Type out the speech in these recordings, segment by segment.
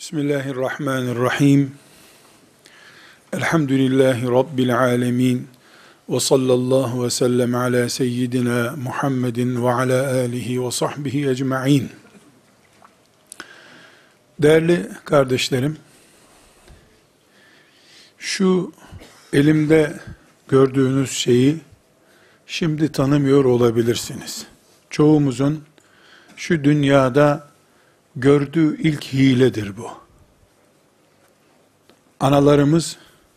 Bismillahirrahmanirrahim. Elhamdülillahi Rabbil alemin. Ve sallallahu ve sellem ala seyyidina Muhammedin ve ala alihi ve sahbihi ecma'in. Değerli kardeşlerim, şu elimde gördüğünüz şeyi şimdi tanımıyor olabilirsiniz. Çoğumuzun şu dünyada gördüğü ilk hiledir bu. Analarımız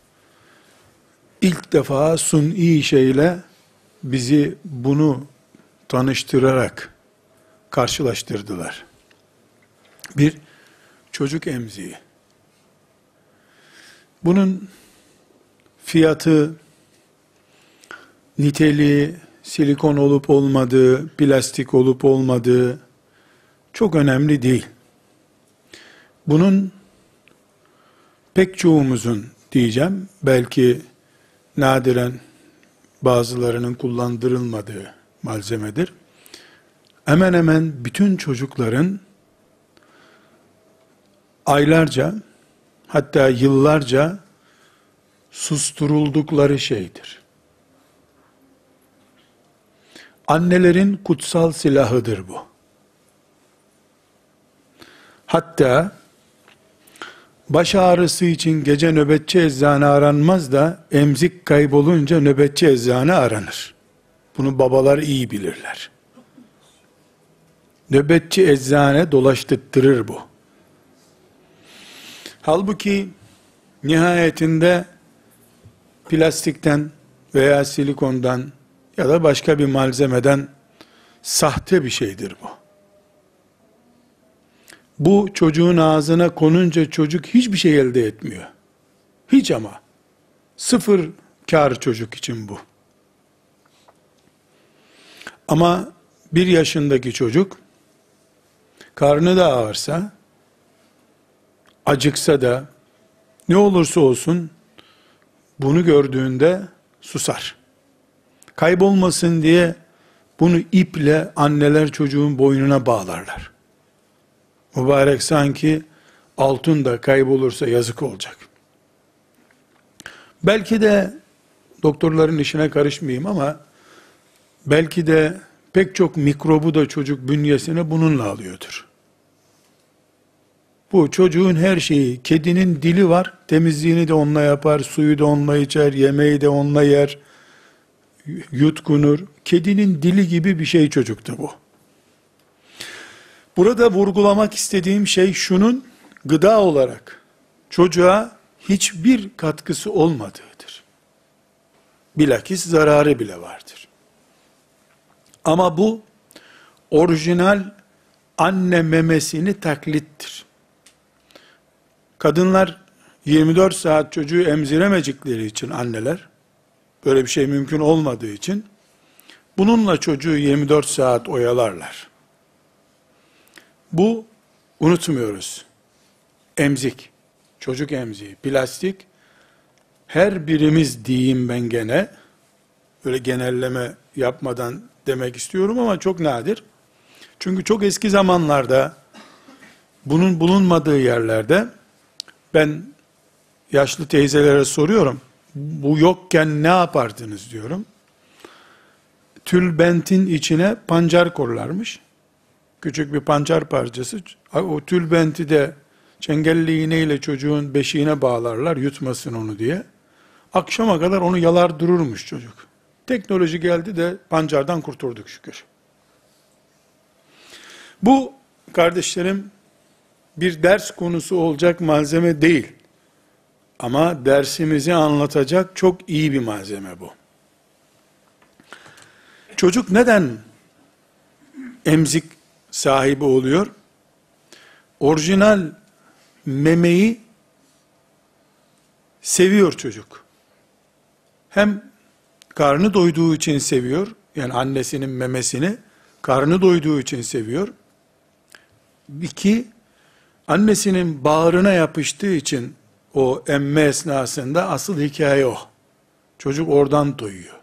ilk defa suni şeyle bizi bunu tanıştırarak karşılaştırdılar. Bir çocuk emziği. Bunun fiyatı, niteliği, silikon olup olmadığı, plastik olup olmadığı çok önemli değil. Bunun pek çoğumuzun diyeceğim, belki nadiren bazılarının kullandırılmadığı malzemedir. Hemen hemen bütün çocukların aylarca, hatta yıllarca susturuldukları şeydir. Annelerin kutsal silahıdır bu. Hatta baş ağrısı için gece nöbetçi eczane aranmaz da emzik kaybolunca nöbetçi eczane aranır. Bunu babalar iyi bilirler. Nöbetçi eczane dolaştırır bu. Halbuki nihayetinde plastikten veya silikondan ya da başka bir malzemeden sahte bir şeydir bu. Bu çocuğun ağzına konunca çocuk hiçbir şey elde etmiyor. Hiç ama. Sıfır kar çocuk için bu. Ama 1 yaşındaki çocuk karnı da ağrısa, acıksa da ne olursa olsun bunu gördüğünde susar. Kaybolmasın diye bunu iple anneler çocuğun boynuna bağlarlar. Mübarek sanki altın da kaybolursa yazık olacak. Belki de doktorların işine karışmayayım ama belki de pek çok mikrobu da çocuk bünyesine bununla alıyordur. Bu çocuğun her şeyi, kedinin dili var, temizliğini de onunla yapar, suyu da onunla içer, yemeği de onunla yer, yutkunur. Kedinin dili gibi bir şey çocukta bu. Burada vurgulamak istediğim şey şunun gıda olarak çocuğa hiçbir katkısı olmadığıdır. Bilakis zararı bile vardır. Ama bu orijinal anne memesini taklittir. Kadınlar 24 saat çocuğu emziremedikleri için anneler, böyle bir şey mümkün olmadığı için bununla çocuğu 24 saat oyalarlar. Bu, unutmuyoruz, emzik, çocuk emziği, plastik, her birimiz diyeyim ben gene, böyle genelleme yapmadan demek istiyorum ama çok nadir. Çünkü çok eski zamanlarda, bunun bulunmadığı yerlerde, ben yaşlı teyzelere soruyorum, bu yokken ne yapardınız diyorum. Tülbentin içine pancar korlarmış. Küçük bir pancar parçası, o tülbenti de çengelli iğneyle çocuğun beşiğine bağlarlar, yutmasın onu diye. Akşama kadar onu yalar dururmuş çocuk. Teknoloji geldi de pancardan kurtulduk şükür. Bu kardeşlerim bir ders konusu olacak malzeme değil. Ama dersimizi anlatacak çok iyi bir malzeme bu. Çocuk neden emzik sahibi oluyor? Orijinal memeyi seviyor çocuk. Hem karnı doyduğu için seviyor, yani annesinin memesini karnı doyduğu için seviyor. 2, annesinin bağrına yapıştığı için o emme esnasında asıl hikaye o. Çocuk oradan doyuyor.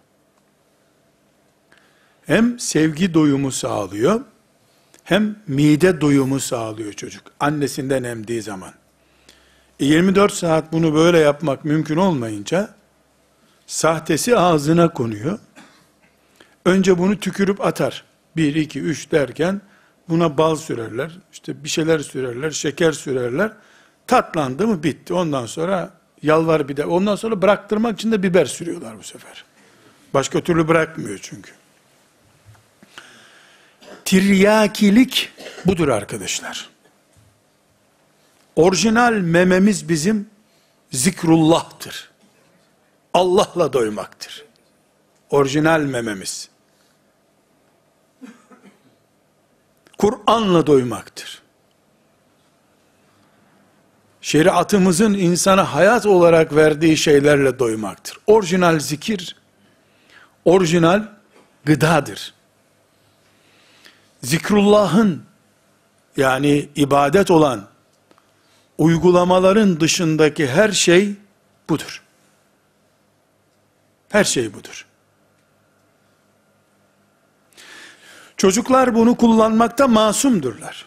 Hem sevgi doyumu sağlıyor, hem mide doyumu sağlıyor çocuk. Annesinden emdiği zaman. 24 saat bunu böyle yapmak mümkün olmayınca, sahtesi ağzına konuyor. Önce bunu tükürüp atar. 1, 2, 3 derken buna bal sürerler, işte bir şeyler sürerler, şeker sürerler. Tatlandı mı bitti. Ondan sonra yalvar bir de. Ondan sonra bıraktırmak için de biber sürüyorlar bu sefer. Başka türlü bırakmıyor çünkü. Tiryakilik budur arkadaşlar. Orijinal mememiz bizim zikrullah'tır. Allah'la doymaktır. Orijinal mememiz. Kur'an'la doymaktır. Şeriatımızın insana hayat olarak verdiği şeylerle doymaktır. Orijinal zikir, orijinal gıdadır. Zikrullah'ın, yani ibadet olan uygulamaların dışındaki her şey budur. Her şey budur. Çocuklar bunu kullanmakta masumdurlar.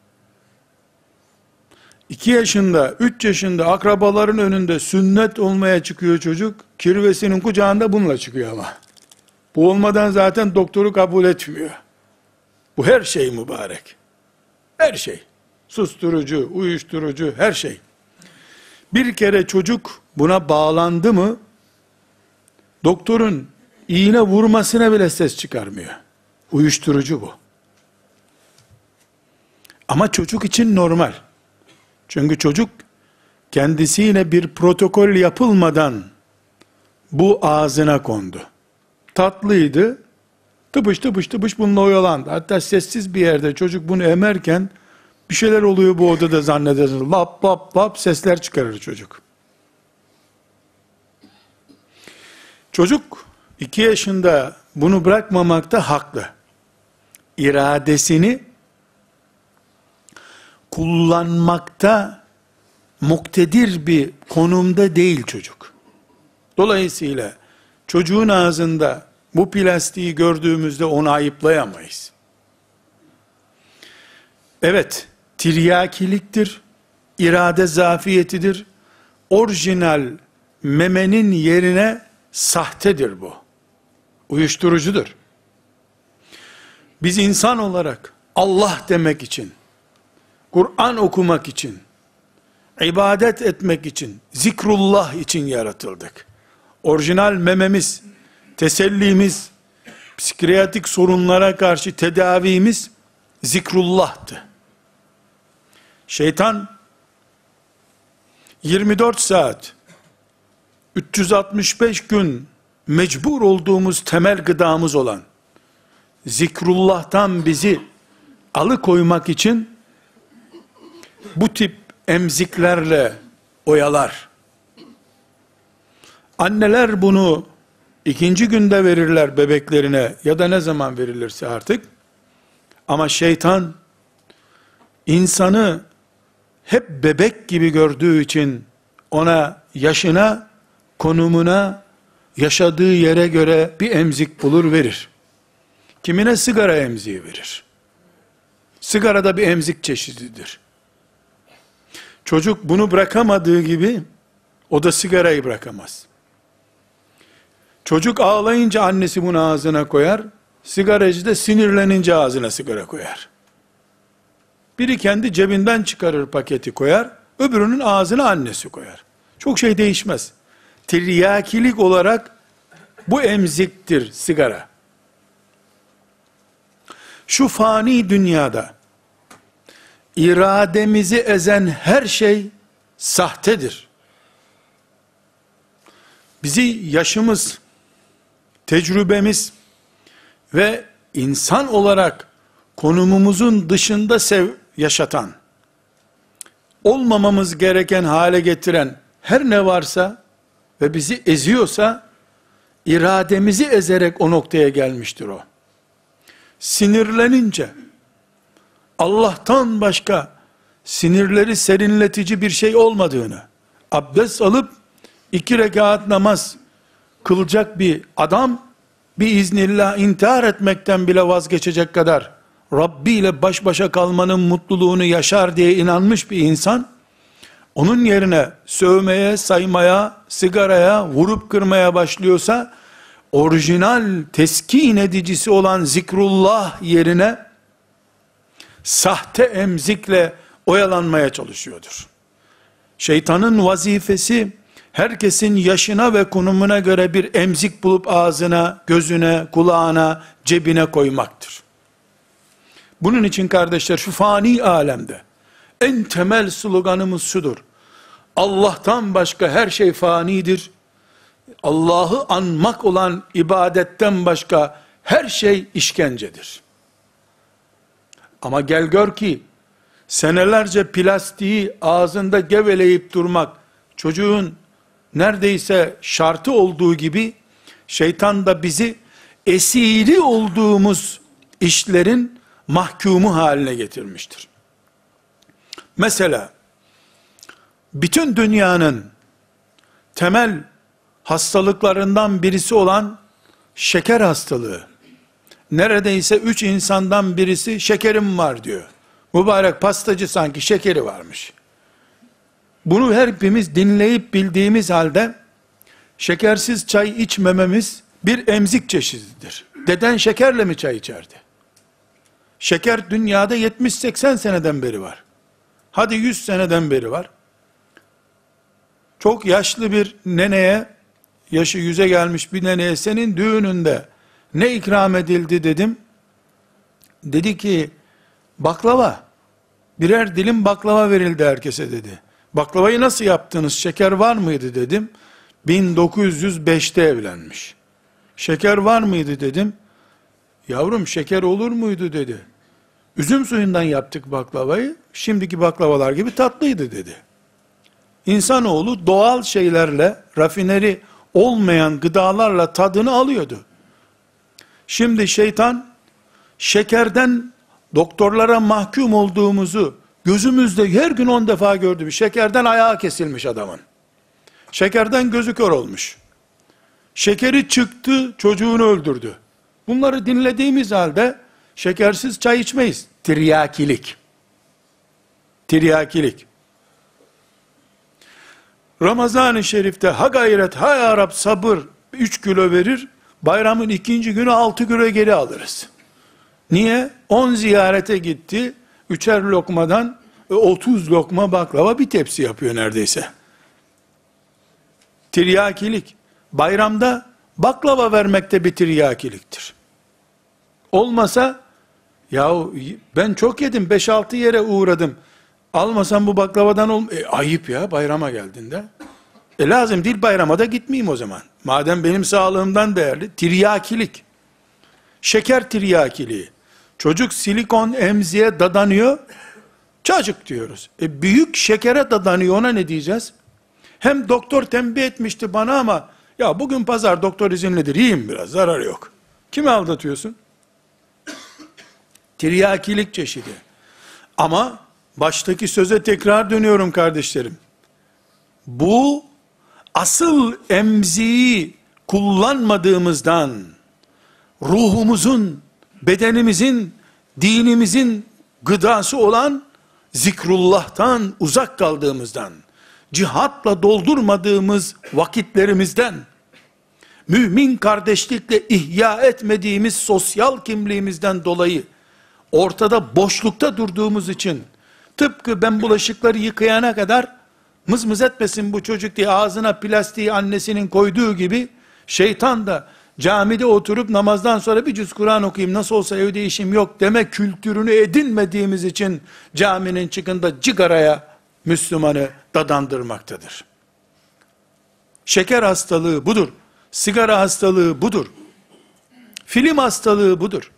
2 yaşında, 3 yaşında akrabaların önünde sünnet olmaya çıkıyor çocuk, kirvesinin kucağında bununla çıkıyor ama. Bu olmadan zaten doktoru kabul etmiyor. Bu her şey mübarek. Her şey. Susturucu, uyuşturucu, her şey. Bir kere çocuk buna bağlandı mı, doktorun iğne vurmasına bile ses çıkarmıyor. Uyuşturucu bu. Ama çocuk için normal. Çünkü çocuk kendisiyle bir protokol yapılmadan bu ağzına kondu. Tatlıydı. Tıpış tıpış tıpış bununla oyalandı. Hatta sessiz bir yerde çocuk bunu emerken bir şeyler oluyor bu odada zannedersiniz. Lap lap lap sesler çıkarır çocuk. Çocuk 2 yaşında bunu bırakmamakta haklı. İradesini kullanmakta muktedir bir konumda değil çocuk. Dolayısıyla çocuğun ağzında bu plastiği gördüğümüzde onu ayıplayamayız. Evet, tiryakiliktir, irade zafiyetidir. Orijinal memenin yerine sahtedir bu. Uyuşturucudur. Biz insan olarak Allah demek için, Kur'an okumak için, ibadet etmek için, zikrullah için yaratıldık. Orijinal mememiz, tesellimiz, psikiyatrik sorunlara karşı tedavimiz zikrullah'tı. Şeytan 24 saat 365 gün mecbur olduğumuz temel gıdamız olan zikrullah'tan bizi alıkoymak için bu tip emziklerle oyalar. Anneler bunu 2. günde verirler bebeklerine ya da ne zaman verilirse artık. Ama şeytan insanı hep bebek gibi gördüğü için ona yaşına, konumuna, yaşadığı yere göre bir emzik bulur verir. Kimine sigara emziği verir. Sigara da bir emzik çeşididir. Çocuk bunu bırakamadığı gibi o da sigarayı bırakamaz. Çocuk ağlayınca annesi bunu ağzına koyar, sigaracı da sinirlenince ağzına sigara koyar. Biri kendi cebinden çıkarır paketi koyar, öbürünün ağzına annesi koyar. Çok şey değişmez. Tiryakilik olarak bu emziktir sigara. Şu fani dünyada irademizi ezen her şey sahtedir. Bizi yaşımız, tecrübemiz ve insan olarak konumumuzun dışında yaşatan, olmamamız gereken hale getiren her ne varsa ve bizi eziyorsa, irademizi ezerek o noktaya gelmiştir o. Sinirlenince, Allah'tan başka sinirleri serinletici bir şey olmadığını, abdest alıp 2 rekat namaz kılacak bir adam, biiznillah intihar etmekten bile vazgeçecek kadar, Rabbi ile baş başa kalmanın mutluluğunu yaşar diye inanmış bir insan, onun yerine sövmeye, saymaya, sigaraya, vurup kırmaya başlıyorsa, orijinal teskin edicisi olan zikrullah yerine, sahte emzikle oyalanmaya çalışıyordur. Şeytanın vazifesi, herkesin yaşına ve konumuna göre bir emzik bulup ağzına, gözüne, kulağına, cebine koymaktır. Bunun için kardeşler, şu fani alemde en temel sloganımız şudur: Allah'tan başka her şey fanidir. Allah'ı anmak olan ibadetten başka her şey işkencedir. Ama gel gör ki, senelerce plastiği ağzında geveleyip durmak, çocuğun neredeyse şartı olduğu gibi, şeytan da bizi esiri olduğumuz işlerin mahkumu haline getirmiştir. Mesela, bütün dünyanın temel hastalıklarından birisi olan şeker hastalığı, neredeyse 3 insandan birisi şekerim var diyor. Mübarek pastacı sanki şekeri varmış. Bunu hepimiz dinleyip bildiğimiz halde, şekersiz çay içmememiz bir emzik çeşididir. Deden şekerle mi çay içerdi? Şeker dünyada 70-80 seneden beri var. Hadi 100 seneden beri var. Çok yaşlı bir neneye, yaşı 100'e gelmiş bir neneye, senin düğününde ne ikram edildi dedim. Dedi ki, baklava. Birer dilim baklava verildi herkese dedi. Baklavayı nasıl yaptınız? Şeker var mıydı dedim. 1905'te evlenmiş. Şeker var mıydı dedim. Yavrum şeker olur muydu dedi. Üzüm suyundan yaptık baklavayı. Şimdiki baklavalar gibi tatlıydı dedi. İnsanoğlu doğal şeylerle, rafineri olmayan gıdalarla tadını alıyordu. Şimdi şeytan, şekerden doktorlara mahkum olduğumuzu gözümüzde her gün 10 defa gördüm. Şekerden ayağı kesilmiş adamın. Şekerden gözü kör olmuş. Şekeri çıktı, çocuğunu öldürdü. Bunları dinlediğimiz halde şekersiz çay içmeyiz. Tiryakilik. Tiryakilik. Ramazan-ı Şerif'te ha gayret, ha ya Rab sabır 3 kilo verir. Bayramın 2. günü 6 kilo geri alırız. Niye? 10 ziyarete gitti. 3'er lokmadan 30 lokma baklava bir tepsi yapıyor neredeyse. Tiryakilik. Bayramda baklava vermek de bir tiryakiliktir. Olmasa, yahu ben çok yedim, 5-6 yere uğradım. Almasam bu baklavadan ayıp ya, bayrama geldiğinde. Lazım değil, bayrama da gitmeyeyim o zaman. Madem benim sağlığımdan değerli. Tiryakilik. Şeker tiryakiliği. Çocuk silikon emziğe dadanıyor. Çocuk diyoruz. Büyük şekere dadanıyor, ona ne diyeceğiz? Hem doktor tembih etmişti bana ama, ya bugün pazar doktor izinlidir, yiyeyim biraz, zarar yok. Kimi aldatıyorsun? Tiryakilik çeşidi. Ama baştaki söze tekrar dönüyorum kardeşlerim. Bu asıl emziği kullanmadığımızdan, ruhumuzun, bedenimizin, dinimizin gıdası olan zikrullah'tan uzak kaldığımızdan, cihatla doldurmadığımız vakitlerimizden, mümin kardeşlikle ihya etmediğimiz sosyal kimliğimizden dolayı, ortada boşlukta durduğumuz için, tıpkı ben bulaşıkları yıkayana kadar, mız etmesin bu çocuk diye ağzına plastiği annesinin koyduğu gibi, şeytan da camide oturup namazdan sonra bir cüz Kur'an okuyayım, nasıl olsa evde işim yok deme kültürünü edinmediğimiz için, caminin çıkında cigaraya Müslümanı dadandırmaktadır. Şeker hastalığı budur. Sigara hastalığı budur. Film hastalığı budur.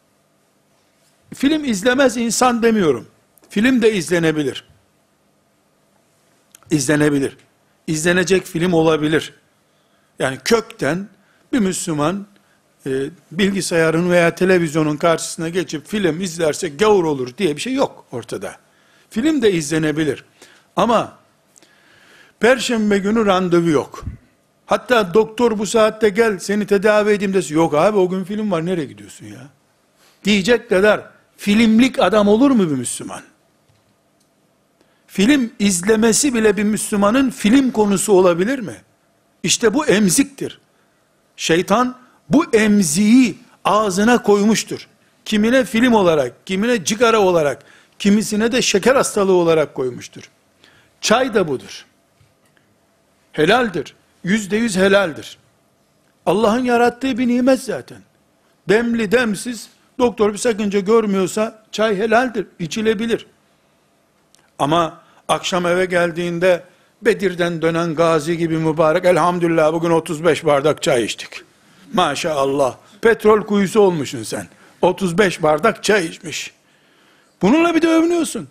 Film izlemez insan demiyorum. Film de izlenebilir. İzlenebilir. İzlenecek film olabilir. Yani kökten bir Müslüman bilgisayarın veya televizyonun karşısına geçip film izlerse gavur olur diye bir şey yok ortada. Film de izlenebilir. Ama Perşembe günü randevu yok. Hatta doktor bu saatte gel seni tedavi edeyim desin. Yok abi o gün film var, nereye gidiyorsun ya? Diyecek kadar filmlik adam olur mu bir Müslüman? Film izlemesi bile bir Müslümanın film konusu olabilir mi? İşte bu emziktir. Şeytan bu emziği ağzına koymuştur. Kimine film olarak, kimine cigara olarak, kimisine de şeker hastalığı olarak koymuştur. Çay da budur. Helaldir. %100 helaldir. Allah'ın yarattığı bir nimet zaten. Demli demsiz, doktor bir sakınca görmüyorsa çay helaldir, içilebilir. Ama akşam eve geldiğinde Bedir'den dönen gazi gibi mübarek, elhamdülillah bugün 35 bardak çay içtik. Maşallah, petrol kuyusu olmuşsun sen. 35 bardak çay içmiş. Bununla bir de övünüyorsun.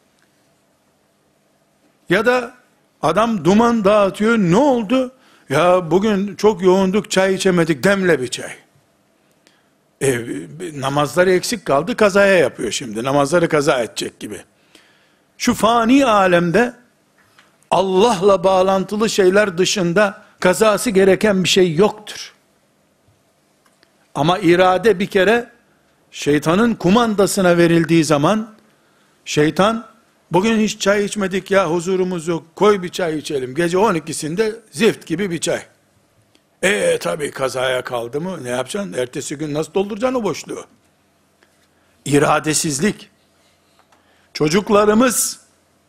Ya da adam duman dağıtıyor, ne oldu? Ya bugün çok yoğunduk, çay içemedik, demle bir çay. Namazları eksik kaldı, kazaya yapıyor şimdi. Namazları kaza edecek gibi. Şu fani alemde Allah'la bağlantılı şeyler dışında kazası gereken bir şey yoktur. Ama irade bir kere şeytanın kumandasına verildiği zaman, şeytan bugün hiç çay içmedik ya, huzurumuz yok, koy bir çay içelim. Gece 12'sinde zift gibi bir çay. Tabi kazaya kaldı mı ne yapacaksın? Ertesi gün nasıl dolduracaksın o boşluğu? İradesizlik. Çocuklarımız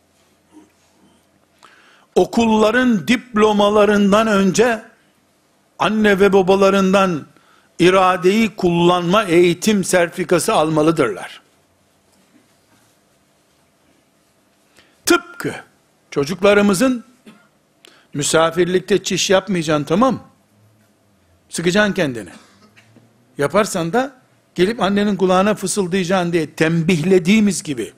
okulların diplomalarından önce anne ve babalarından iradeyi kullanma eğitim sertifikası almalıdırlar. Tıpkı çocuklarımızın misafirlikte çiş yapmayacaksın, tamam, sıkacaksın kendini. Yaparsan da gelip annenin kulağına fısıldayacaksın diye tembihlediğimiz gibi,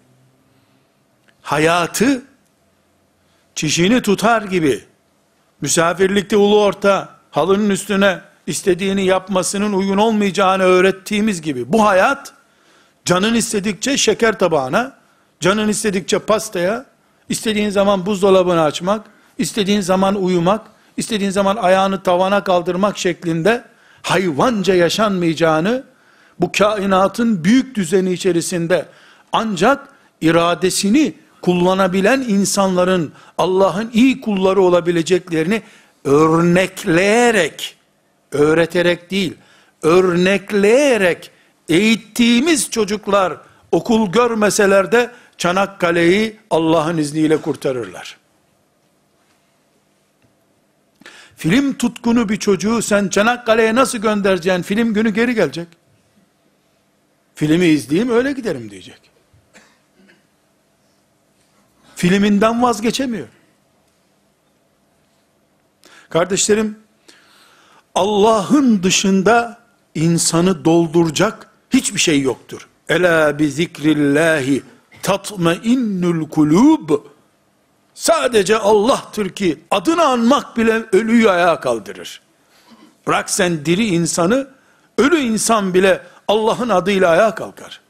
hayatı çişini tutar gibi, misafirlikte ulu orta, halının üstüne istediğini yapmasının uygun olmayacağını öğrettiğimiz gibi, bu hayat, canın istedikçe şeker tabağına, canın istedikçe pastaya, istediğin zaman buzdolabını açmak, istediğin zaman uyumak, istediğin zaman ayağını tavana kaldırmak şeklinde hayvanca yaşanmayacağını, bu kainatın büyük düzeni içerisinde ancak iradesini kullanabilen insanların Allah'ın iyi kulları olabileceklerini örnekleyerek, öğreterek değil, örnekleyerek eğittiğimiz çocuklar okul görmeseler de Çanakkale'yi Allah'ın izniyle kurtarırlar. Film tutkunu bir çocuğu sen Çanakkale'ye nasıl göndereceksin? Film günü geri gelecek. Filmi izleyeyim öyle giderim diyecek. Filminden vazgeçemiyor. Kardeşlerim, Allah'ın dışında insanı dolduracak hiçbir şey yoktur. Ela bi zikrillahi tatmainnul kulub. Sadece Allah'tır ki adını anmak bile ölüyü ayağa kaldırır. Bırak sen diri insanı, ölü insan bile Allah'ın adıyla ayağa kalkar.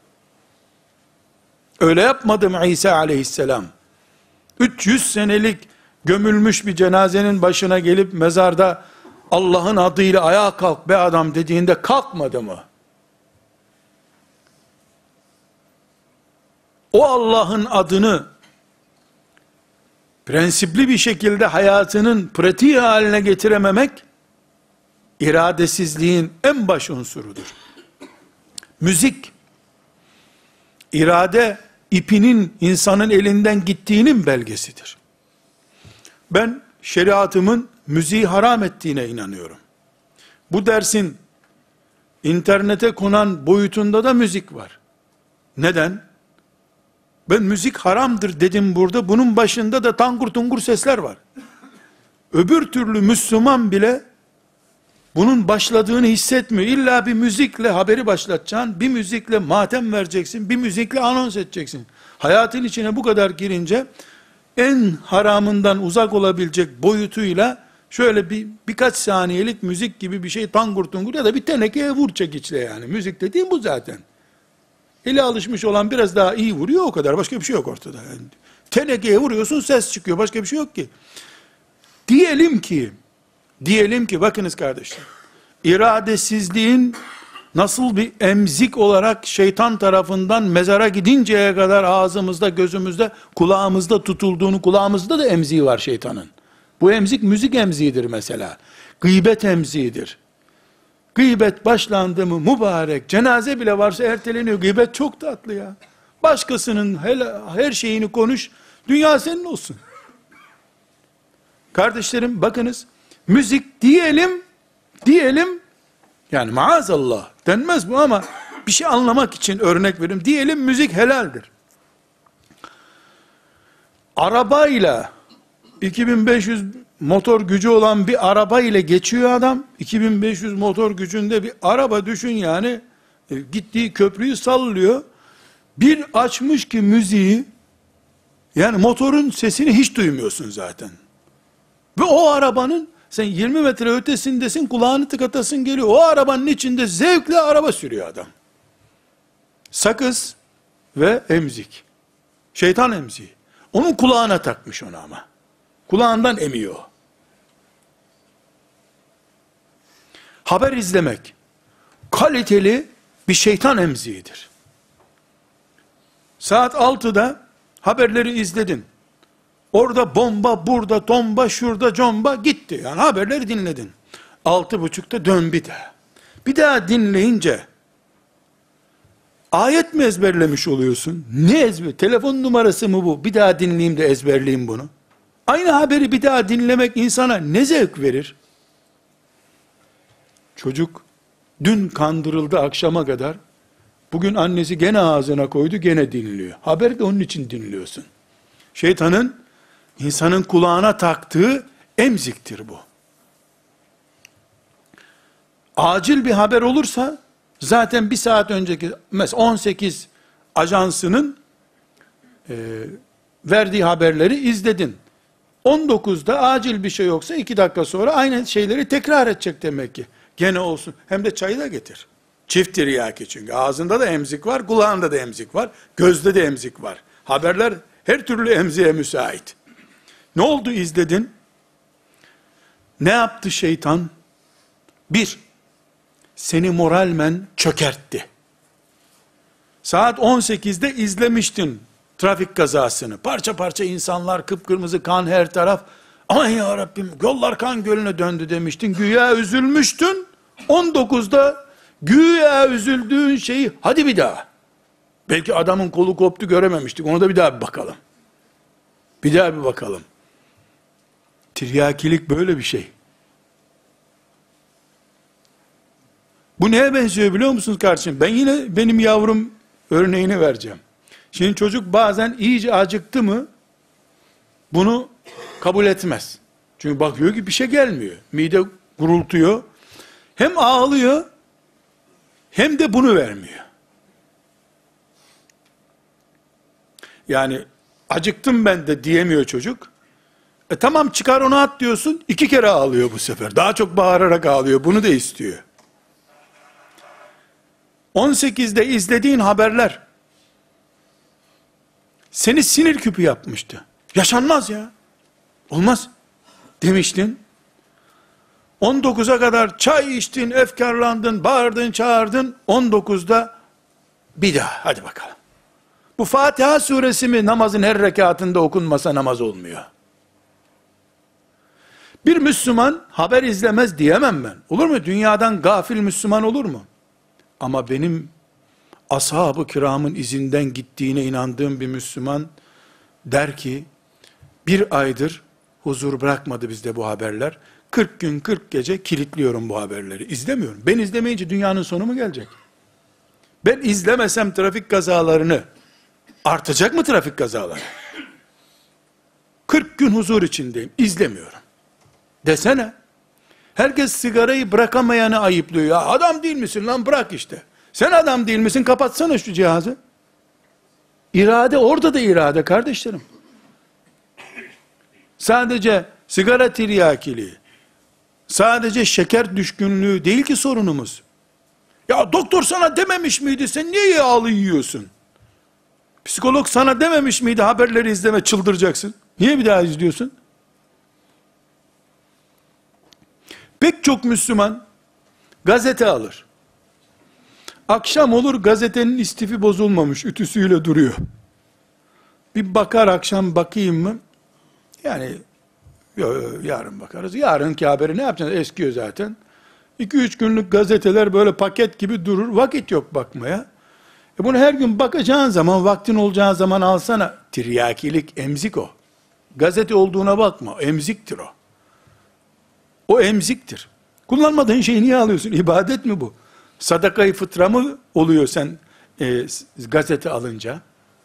Öyle yapmadı mı İsa aleyhisselam? 300 senelik gömülmüş bir cenazenin başına gelip mezarda Allah'ın adıyla ayağa kalk be adam dediğinde kalkmadı mı? O Allah'ın adını prensipli bir şekilde hayatının pratiği haline getirememek, iradesizliğin en baş unsurudur. Müzik, irade ipinin insanın elinden gittiğinin belgesidir. Ben şeriatımın müziği haram ettiğine inanıyorum. Bu dersin internete konan boyutunda da müzik var. Neden? Ben müzik haramdır dedim burada, bunun başında da tangur tungur sesler var. Öbür türlü Müslüman bile bunun başladığını hissetmiyor. İlla bir müzikle haberi başlatacaksın, bir müzikle matem vereceksin, bir müzikle anons edeceksin. Hayatın içine bu kadar girince, en haramından uzak olabilecek boyutuyla, şöyle birkaç saniyelik müzik gibi bir şey, tangur tungur ya da bir tenekeye vur çekiçle yani. Müzik dediğim bu zaten. Eli alışmış olan biraz daha iyi vuruyor, o kadar. Başka bir şey yok ortada. Yani tenekeye vuruyorsun, ses çıkıyor. Başka bir şey yok ki. Diyelim ki bakınız kardeşler, iradesizliğin nasıl bir emzik olarak şeytan tarafından mezara gidinceye kadar ağzımızda, gözümüzde, kulağımızda tutulduğunu, kulağımızda da emziği var şeytanın. Bu emzik müzik emziğidir mesela. Gıybet emziğidir. Gıybet başlandı mı mübarek, cenaze bile varsa erteleniyor. Gıybet çok tatlı ya. Başkasının her şeyini konuş, dünya senin olsun. Kardeşlerim bakınız, müzik diyelim, yani maazallah denmez bu ama bir şey anlamak için örnek vereyim. Diyelim müzik helaldir. Arabayla 2500 motor gücü olan bir araba ile geçiyor adam. 2500 motor gücünde bir araba düşün yani. Gittiği köprüyü sallıyor. Bir açmış ki müziği, yani motorun sesini hiç duymuyorsun zaten. Ve o arabanın, sen 20 metre ötesindesin, kulağını tıkatasın geliyor. O arabanın içinde zevkle araba sürüyor adam. Sakız ve emzik. Şeytan emziği. Onun kulağına takmış onu ama. Kulağından emiyor. Haber izlemek kaliteli bir şeytan emziğidir. Saat 6'da haberleri izledin. Orada bomba, burada tomba, şurada comba gitti. Yani haberleri dinledin. 6.30'da dön bir daha. Bir daha dinleyince ayet mi ezberlemiş oluyorsun? Ne ezber? Telefon numarası mı bu? Bir daha dinleyeyim de ezberleyeyim bunu. Aynı haberi bir daha dinlemek insana ne zevk verir? Çocuk dün kandırıldı akşama kadar. Bugün annesi gene ağzına koydu, gene dinliyor. Haberi de onun için dinliyorsun. Şeytanın insanın kulağına taktığı emziktir bu. Acil bir haber olursa zaten bir saat önceki mesela 18 ajansının verdiği haberleri izledin. 19'da acil bir şey yoksa 2 dakika sonra aynı şeyleri tekrar edecek demek ki. Gene olsun. Hem de çayı da getir. Çift tiryaki çünkü. Ağzında da emzik var, kulağında da emzik var, gözde de emzik var. Haberler her türlü emziğe müsait. Ne oldu izledin? Ne yaptı şeytan? Bir, seni moralmen çökertti. Saat 18'de izlemiştin trafik kazasını. Parça parça insanlar, kıpkırmızı kan her taraf. Aman ya Rabbim, yollar kan gölüne döndü demiştin. Güya üzülmüştün. 19'da güya üzüldüğün şeyi hadi bir daha. Belki adamın kolu koptu görememiştik. Onu da bir daha bir bakalım. Bir daha bir bakalım. Tiryakilik böyle bir şey. Bu neye benziyor biliyor musunuz kardeşim? Ben yine benim yavrum örneğini vereceğim. Şimdi çocuk bazen iyice acıktı mı bunu kabul etmez. Çünkü bakıyor ki bir şey gelmiyor. Mide gurultuyor. Hem ağlıyor hem de bunu vermiyor. Yani acıktım ben de diyemiyor çocuk. Tamam çıkar onu at diyorsun. 2 kere ağlıyor bu sefer. Daha çok bağırarak ağlıyor. Bunu da istiyor. 18'de izlediğin haberler seni sinir küpü yapmıştı. Yaşanmaz ya. Olmaz demiştin. 19'a kadar çay içtin, efkarlandın, bağırdın, çağırdın. 19'da bir daha hadi bakalım. Bu Fatiha suresi mi namazın her rekatında okunmasa namaz olmuyor? Bir Müslüman haber izlemez diyemem ben. Olur mu? Dünyadan gafil Müslüman olur mu? Ama benim ashab-ı kiramın izinden gittiğine inandığım bir Müslüman der ki, bir aydır huzur bırakmadı bizde bu haberler. 40 gün 40 gece kilitliyorum bu haberleri. İzlemiyorum. Ben izlemeyince dünyanın sonu mu gelecek? Ben izlemesem trafik kazalarını artacak mı trafik kazaları? 40 gün huzur içindeyim. İzlemiyorum. Desene. Herkes sigarayı bırakamayanı ayıplıyor. Ya adam değil misin lan bırak işte. Sen adam değil misin kapatsana şu cihazı. İrade orada da irade kardeşlerim. Sadece sigara tiryakiliği, sadece şeker düşkünlüğü değil ki sorunumuz. Ya doktor sana dememiş miydi sen niye yağlı yiyorsun? Psikolog sana dememiş miydi haberleri izleme çıldıracaksın? Niye bir daha izliyorsun? Pek çok Müslüman gazete alır. Akşam olur, gazetenin istifi bozulmamış, ütüsüyle duruyor. Bir bakar, akşam bakayım mı? Yani yarın bakarız. Yarınki haberi ne yapacağız? Eskiyor zaten. 2-3 günlük gazeteler böyle paket gibi durur. Vakit yok bakmaya. Bunu her gün bakacağın zaman, vaktin olacağı zaman alsana. Tiryakilik, emzik o. Gazete olduğuna bakma. Emziktir o. O emziktir. Kullanmadığın şeyi niye alıyorsun? İbadet mi bu? Sadakayı fıtra mı oluyor sen gazete alınca?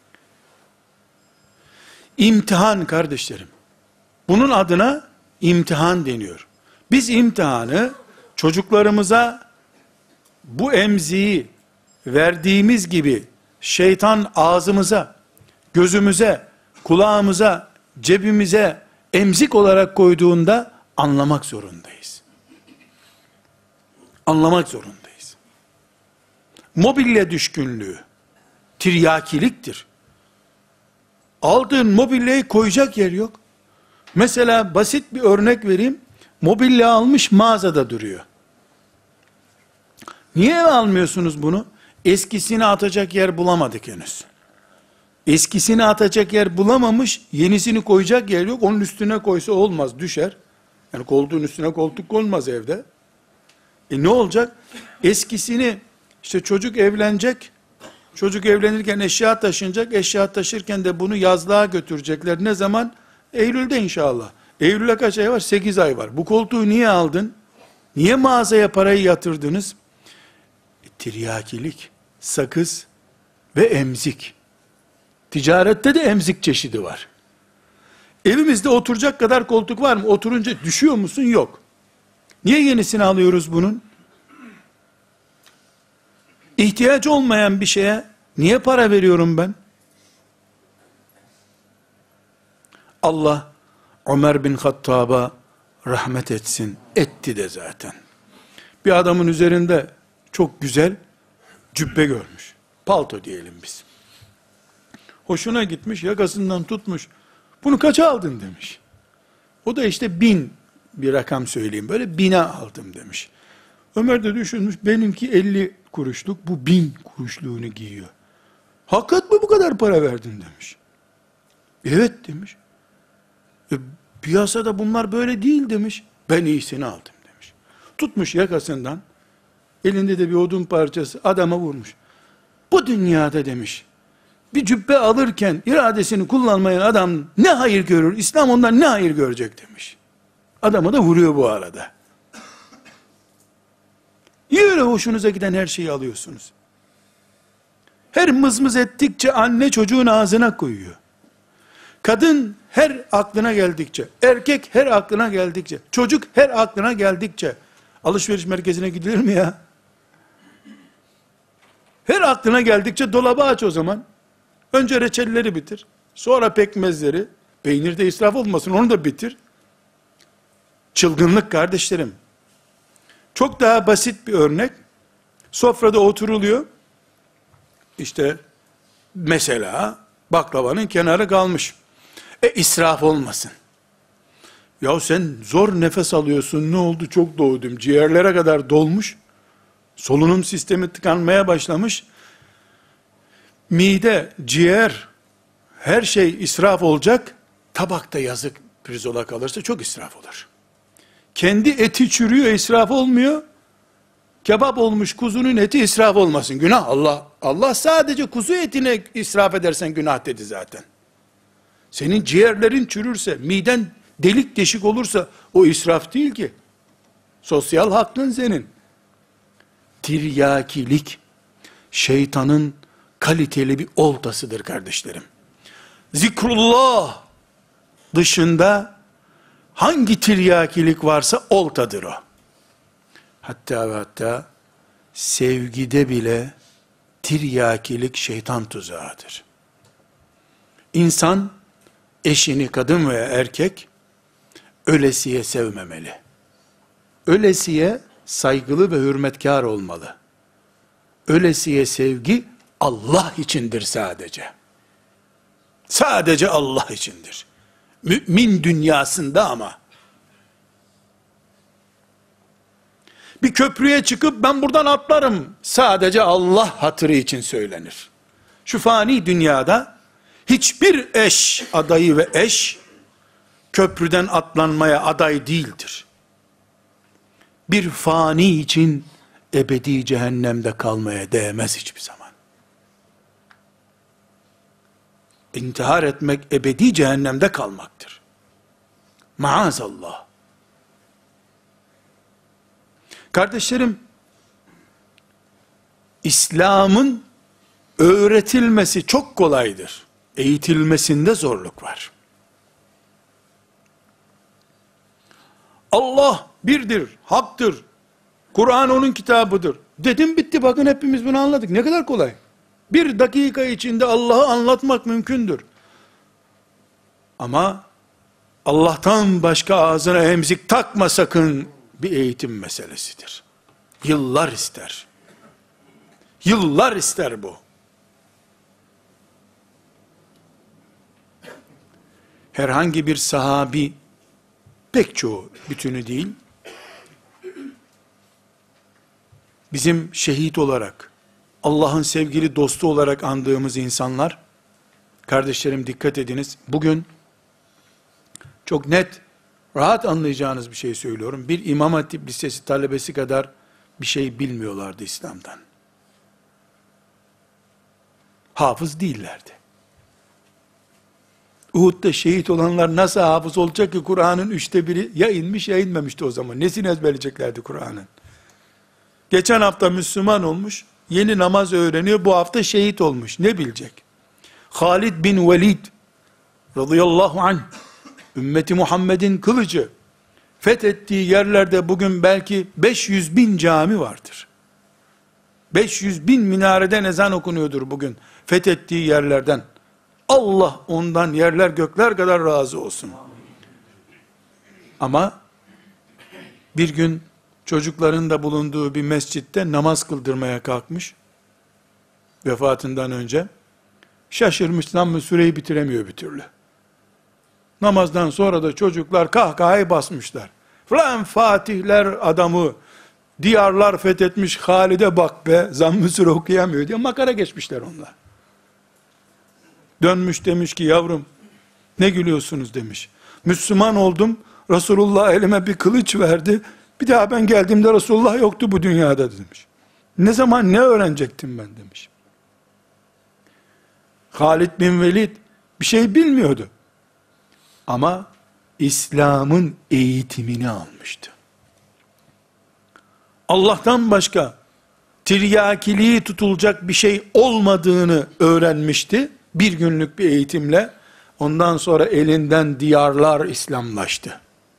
İmtihan kardeşlerim. Bunun adına imtihan deniyor. Biz imtihanı çocuklarımıza bu emziği verdiğimiz gibi şeytan ağzımıza, gözümüze, kulağımıza, cebimize emzik olarak koyduğunda anlamak zorundayız. Anlamak zorundayız. Mobilya düşkünlüğü, tiryakiliktir. Aldığın mobilyayı koyacak yer yok. Mesela basit bir örnek vereyim. Mobilya almış mağazada duruyor. Niye almıyorsunuz bunu? Eskisini atacak yer bulamadık henüz. Eskisini atacak yer bulamamış, yenisini koyacak yer yok. Onun üstüne koysa olmaz, düşer. Yani koltuğun üstüne koltuk konmaz evde. Ne olacak? Eskisini, işte çocuk evlenecek, çocuk evlenirken eşya taşınacak, eşya taşırken de bunu yazlığa götürecekler. Ne zaman? Eylül'de inşallah. Eylül'e kaç ay var? 8 ay var. Bu koltuğu niye aldın? Niye mağazaya parayı yatırdınız? Tiryakilik, sakız ve emzik. Ticarette de emzik çeşidi var. Evimizde oturacak kadar koltuk var mı? Oturunca düşüyor musun? Yok. Niye yenisini alıyoruz bunun? İhtiyaç olmayan bir şeye niye para veriyorum ben? Allah Ömer bin Hattab'a rahmet etsin. Etti de zaten. Bir adamın üzerinde çok güzel cübbe görmüş. Palto diyelim biz. Hoşuna gitmiş, yakasından tutmuş. Bunu kaça aldın demiş. O da işte 1000 bir rakam söyleyeyim. Böyle 1000'e aldım demiş. Ömer de düşünmüş, benimki 50 kuruşluk, bu 1000 kuruşluğunu giyiyor. Hakikat mi bu kadar para verdin demiş. Evet demiş. Piyasada bunlar böyle değil demiş. Ben iyisini aldım demiş. Tutmuş yakasından, elinde de bir odun parçası, adama vurmuş. Bu dünyada demiş, bir cübbe alırken iradesini kullanmayan adam ne hayır görür? İslam ondan ne hayır görecek demiş. Adama da vuruyor bu arada. Niye öyle hoşunuza giden her şeyi alıyorsunuz? Her mızmız ettikçe anne çocuğun ağzına koyuyor. Kadın her aklına geldikçe, erkek her aklına geldikçe, çocuk her aklına geldikçe, alışveriş merkezine gidilir mi ya? Her aklına geldikçe dolabı aç o zaman. Önce reçelleri bitir. Sonra pekmezleri. Peynirde israf olmasın, onu da bitir. Çılgınlık kardeşlerim. Çok daha basit bir örnek. Sofrada oturuluyor. İşte mesela baklavanın kenarı kalmış. İsraf olmasın. Ya sen zor nefes alıyorsun, ne oldu, çok doğdum. Ciğerlere kadar dolmuş. Solunum sistemi tıkanmaya başlamış. Mide, ciğer, her şey israf olacak. Tabakta yazık pirzola kalırsa çok israf olur. Kendi eti çürüyor, israf olmuyor. Kebap olmuş kuzunun eti israf olmasın. Günah Allah. Allah sadece kuzu etine israf edersen günah dedi zaten. Senin ciğerlerin çürürse, miden delik deşik olursa o israf değil ki. Sosyal hakkın senin. Tiryakilik şeytanın kaliteli bir oltasıdır kardeşlerim. Zikrullah dışında hangi tiryakilik varsa oltadır o. Hatta ve hatta sevgide bile tiryakilik şeytan tuzağıdır. İnsan eşini, kadın veya erkek ölesiye sevmemeli. Ölesiye saygılı ve hürmetkar olmalı. Ölesiye sevgi Allah içindir sadece. Sadece Allah içindir. Mümin dünyasında ama. Bir köprüye çıkıp ben buradan atlarım sadece Allah hatırı için söylenir. Şu fani dünyada hiçbir eş adayı ve eş köprüden atlanmaya aday değildir. Bir fani için ebedi cehennemde kalmaya değmez hiçbir zaman. İntihar etmek ebedi cehennemde kalmaktır. Maazallah. Kardeşlerim, İslam'ın öğretilmesi çok kolaydır. Eğitilmesinde zorluk var. Allah birdir, haktır. Kur'an onun kitabıdır. Dedim bitti, bakın hepimiz bunu anladık. Ne kadar kolay. Bir dakika içinde Allah'ı anlatmak mümkündür. Ama Allah'tan başka ağzına emzik takma sakın, bir eğitim meselesidir. Yıllar ister. Yıllar ister bu. Herhangi bir sahabi, pek çoğu, bütünü değil, bizim şehit olarak, Allah'ın sevgili dostu olarak andığımız insanlar, kardeşlerim dikkat ediniz, bugün çok net, rahat anlayacağınız bir şey söylüyorum. Bir İmam Hatip Lisesi talebesi kadar bir şey bilmiyorlardı İslam'dan. Hafız değillerdi. Uhud'da şehit olanlar nasıl hafız olacak ki, Kur'an'ın 1/3 ya inmiş ya inmemişti o zaman. Nesini ezberleyeceklerdi Kur'an'ın? Geçen hafta Müslüman olmuş, yeni namaz öğreniyor, bu hafta şehit olmuş. Ne bilecek? Halid bin Velid radıyallahu anh, ümmeti Muhammed'in kılıcı, fethettiği yerlerde bugün belki 500 bin cami vardır. 500 bin minareden ezan okunuyordur bugün, fethettiği yerlerden. Allah ondan yerler gökler kadar razı olsun. Ama bir gün çocukların da bulunduğu bir mescitte namaz kıldırmaya kalkmış. Vefatından önce. Şaşırmış, lan süreyi bitiremiyor bir türlü. Namazdan sonra da çocuklar kahkahayı basmışlar. Falan fatihler adamı, diyarlar fethetmiş Halid'e bak be, zamm-ı süre okuyamıyor diye makara geçmişler onlar. Dönmüş demiş ki, yavrum ne gülüyorsunuz demiş. Müslüman oldum, Resulullah elime bir kılıç verdi, bir daha ben geldiğimde Resulullah yoktu bu dünyada demiş. Ne zaman ne öğrenecektim ben demiş. Halid bin Velid bir şey bilmiyordu. Ama İslam'ın eğitimini almıştı. Allah'tan başka tiryakiliği tutulacak bir şey olmadığını öğrenmişti. Bir günlük bir eğitimle, ondan sonra elinden diyarlar İslamlaştı.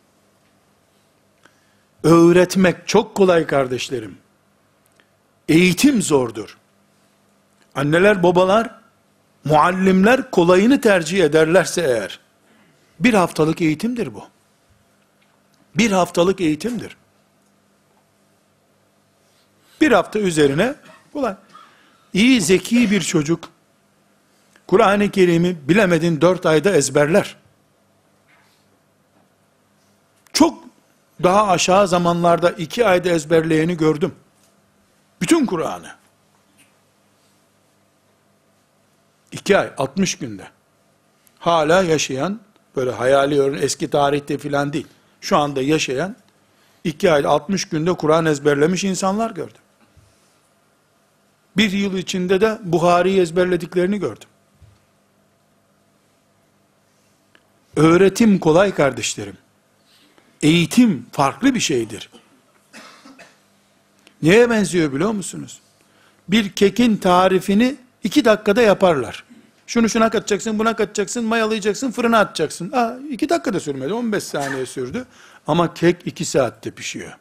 Öğretmek çok kolay kardeşlerim. Eğitim zordur. Anneler, babalar, muallimler kolayını tercih ederlerse eğer, bir haftalık eğitimdir bu. Bir haftalık eğitimdir. Bir hafta üzerine kolay. İyi, zeki bir çocuk, Kur'an-ı Kerim'i bilemedin 4 ayda ezberler. Çok daha aşağı zamanlarda 2 ayda ezberleyeni gördüm. Bütün Kur'an'ı. 2 ay, 60 günde. Hala yaşayan, böyle hayali örneğin eski tarihte filan değil, şu anda yaşayan, 2 ay, 60 günde Kur'an ezberlemiş insanlar gördüm. Bir yıl içinde de Buhari'yi ezberlediklerini gördüm. Öğretim kolay kardeşlerim. Eğitim farklı bir şeydir. Neye benziyor biliyor musunuz? Bir kekin tarifini 2 dakikada yaparlar. Şunu şuna katacaksın, buna katacaksın, mayalayacaksın, fırına atacaksın. 2 dakikada sürmedi, 15 saniye sürdü. Ama kek 2 saatte pişiyor.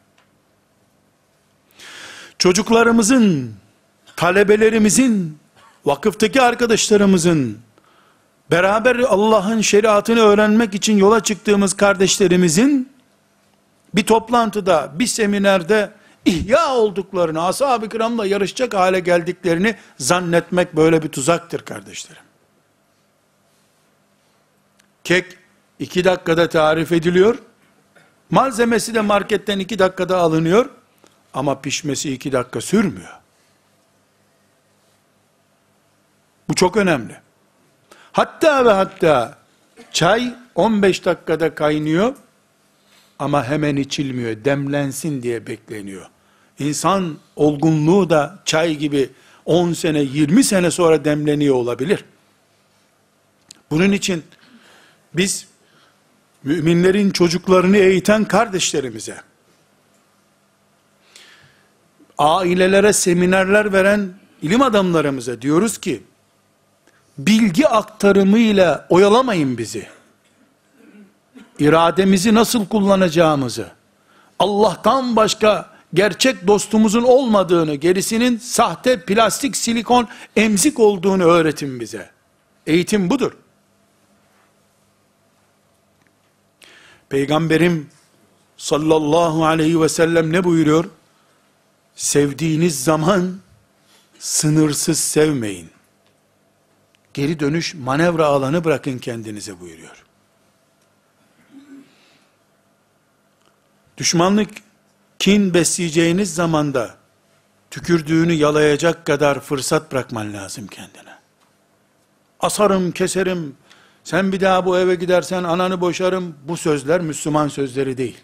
Çocuklarımızın, talebelerimizin, vakıftaki arkadaşlarımızın, beraber Allah'ın şeriatını öğrenmek için yola çıktığımız kardeşlerimizin, bir toplantıda, bir seminerde ihya olduklarını, ashab-ı kiramla yarışacak hale geldiklerini zannetmek böyle bir tuzaktır kardeşlerim. Kek 2 dakikada tarif ediliyor, malzemesi de marketten 2 dakikada alınıyor, Ama pişmesi 2 dakika sürmüyor. Bu çok önemli. Hatta ve hatta çay 15 dakikada kaynıyor ama hemen içilmiyor. Demlensin diye bekleniyor. İnsan olgunluğu da çay gibi 10 sene, 20 sene sonra demleniyor olabilir. Bunun için biz müminlerin çocuklarını eğiten kardeşlerimize, ailelere seminerler veren ilim adamlarımıza diyoruz ki, bilgi aktarımıyla oyalamayın bizi. İrademizi nasıl kullanacağımızı, Allah'tan başka gerçek dostumuzun olmadığını, gerisinin sahte, plastik, silikon, emzik olduğunu öğretin bize. Eğitim budur. Peygamberim sallallahu aleyhi ve sellem ne buyuruyor? Sevdiğiniz zaman sınırsız sevmeyin. Geri dönüş, manevra alanı bırakın kendinize buyuruyor. Düşmanlık, kin besleyeceğiniz zamanda tükürdüğünü yalayacak kadar fırsat bırakman lazım kendine. Asarım, keserim, sen bir daha bu eve gidersen ananı boşarım, bu sözler Müslüman sözleri değil.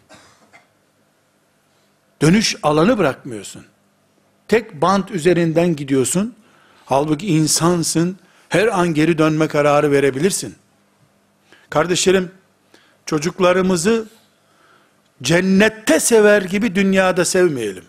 Dönüş alanı bırakmıyorsun. Tek bant üzerinden gidiyorsun. Halbuki insansın, her an geri dönme kararı verebilirsin. Kardeşlerim, çocuklarımızı cennette sever gibi dünyada sevmeyelim.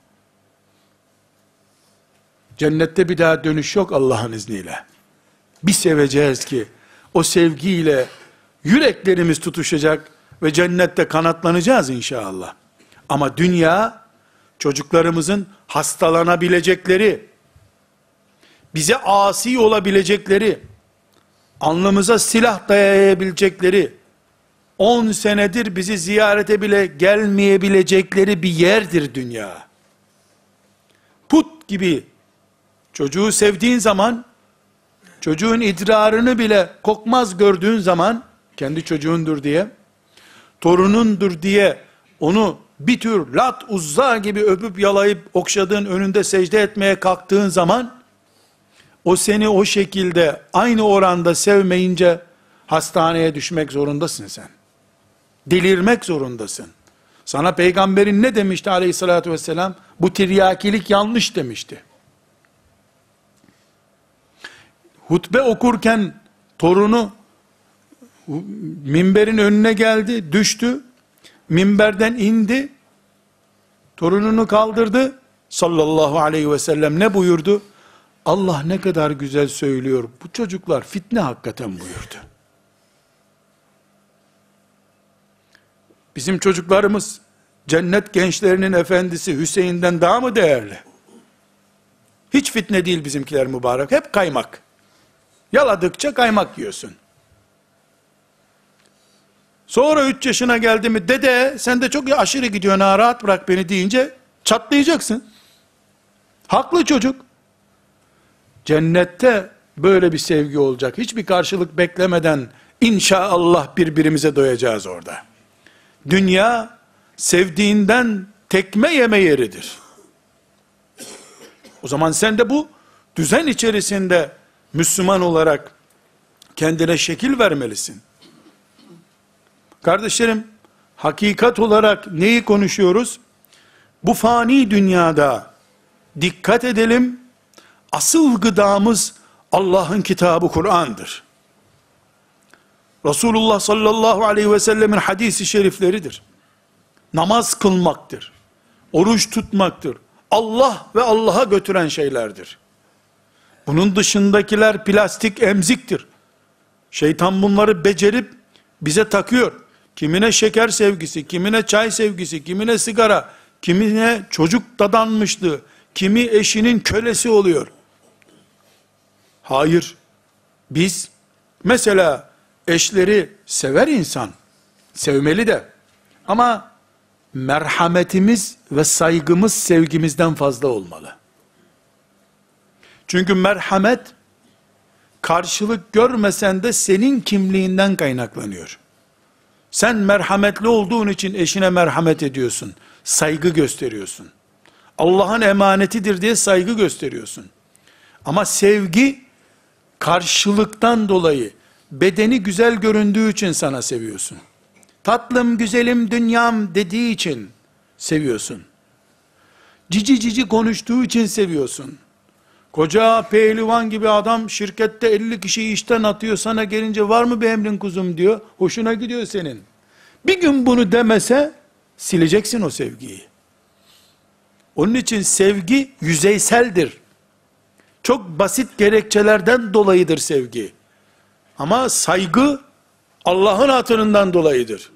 Cennette bir daha dönüş yok Allah'ın izniyle. Bir seveceğiz ki, o sevgiyle yüreklerimiz tutuşacak ve cennette kanatlanacağız inşallah. Ama dünya, çocuklarımızın hastalanabilecekleri, bize asi olabilecekleri, alnımıza silah dayayabilecekleri, 10 senedir bizi ziyarete bile gelmeyebilecekleri bir yerdir dünya. Put gibi, çocuğu sevdiğin zaman, çocuğun idrarını bile kokmaz gördüğün zaman, kendi çocuğundur diye, torunundur diye, onu bir tür Lat Uzza gibi öpüp yalayıp okşadığın, önünde secde etmeye kalktığın zaman, o seni o şekilde aynı oranda sevmeyince hastaneye düşmek zorundasın sen. Delirmek zorundasın. Sana peygamberin ne demişti aleyhissalatü vesselam? Bu tiryakilik yanlış demişti. Hutbe okurken torunu minberin önüne geldi, düştü. Minberden indi. Torununu kaldırdı. Sallallahu aleyhi ve sellem ne buyurdu? Allah ne kadar güzel söylüyor. Bu çocuklar fitne hakikaten buyurdu. Bizim çocuklarımız cennet gençlerinin efendisi Hüseyin'den daha mı değerli? Hiç fitne değil bizimkiler mübarek. Hep kaymak. Yaladıkça kaymak yiyorsun. Sonra 3 yaşına geldi mi, dede sen de çok aşırı gidiyorsun ha, rahat bırak beni deyince çatlayacaksın. Haklı çocuk. Cennette böyle bir sevgi olacak. Hiçbir karşılık beklemeden inşallah birbirimize doyacağız orada. Dünya sevdiğinden tekme yeme yeridir. O zaman sen de bu düzen içerisinde Müslüman olarak kendine şekil vermelisin. Kardeşlerim, hakikat olarak neyi konuşuyoruz? Bu fani dünyada dikkat edelim, asıl gıdamız Allah'ın kitabı Kur'an'dır. Resulullah sallallahu aleyhi ve sellemin hadisi şerifleridir. Namaz kılmaktır. Oruç tutmaktır. Allah ve Allah'a götüren şeylerdir. Bunun dışındakiler plastik emziktir. Şeytan bunları becerip bize takıyor. Kimine şeker sevgisi, kimine çay sevgisi, kimine sigara, kimine çocuk dadanmışlığı, kimi eşinin kölesi oluyor. Hayır. Biz mesela eşleri sever insan. Sevmeli de. Ama merhametimiz ve saygımız sevgimizden fazla olmalı. Çünkü merhamet karşılık görmesen de senin kimliğinden kaynaklanıyor. Sen merhametli olduğun için eşine merhamet ediyorsun. Saygı gösteriyorsun. Allah'ın emanetidir diye saygı gösteriyorsun. Ama sevgi, karşılıktan dolayı, bedeni güzel göründüğü için sana seviyorsun. Tatlım, güzelim, dünyam dediği için seviyorsun. Cici cici konuştuğu için seviyorsun. Koca pehlivan gibi adam şirkette 50 kişiyi işten atıyor, sana gelince var mı bir emrin kuzum diyor. Hoşuna gidiyor senin. Bir gün bunu demese sileceksin o sevgiyi. Onun için sevgi yüzeyseldir. Çok basit gerekçelerden dolayıdır sevgi. Ama saygı Allah'ın hatırından dolayıdır.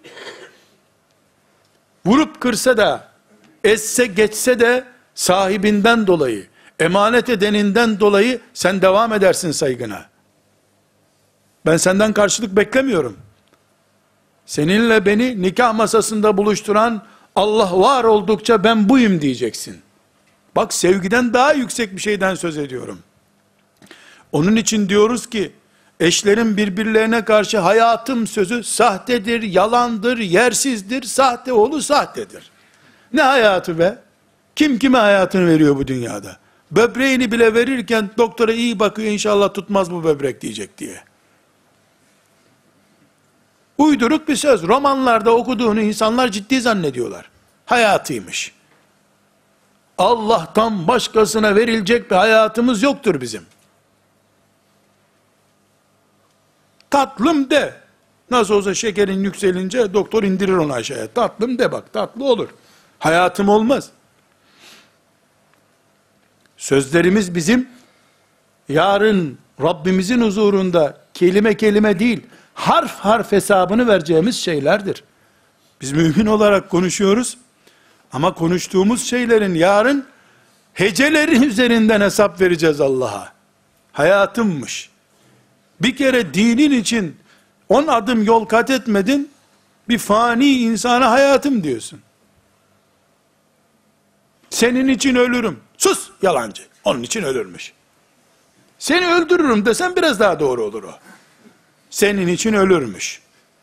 Vurup kırsa da, esse geçse de sahibinden dolayı, emanet edeninden dolayı sen devam edersin saygına. Ben senden karşılık beklemiyorum. Seninle beni nikah masasında buluşturan Allah var oldukça ben buyum diyeceksin. Bak, sevgiden daha yüksek bir şeyden söz ediyorum. Onun için diyoruz ki, eşlerin birbirlerine karşı hayatım sözü sahtedir, yalandır, yersizdir, sahte oğlu sahtedir. Ne hayatı be? Kim kime hayatını veriyor bu dünyada? Böbreğini bile verirken doktora iyi bakıyor, inşallah tutmaz bu böbrek diyecek diye. Uyduruk bir söz. Romanlarda okuduğunu insanlar ciddi zannediyorlar. Hayatıymış. Allah'tan başkasına verilecek bir hayatımız yoktur bizim. Tatlım de. Nasıl olsa şekerin yükselince doktor indirir onu aşağıya. Tatlım de bak, tatlı olur. Hayatım olmaz. Sözlerimiz bizim yarın Rabbimizin huzurunda kelime kelime değil, harf harf hesabını vereceğimiz şeylerdir. Biz mümin olarak konuşuyoruz ama konuştuğumuz şeylerin yarın hecelerin üzerinden hesap vereceğiz Allah'a. Hayatımmış. Bir kere dinin için 10 adım yol kat etmedin, bir fani insana hayatım diyorsun. Senin için ölürüm. Sus yalancı. Onun için ölürmüş. Seni öldürürüm desen biraz daha doğru olur o. Senin için ölürmüş.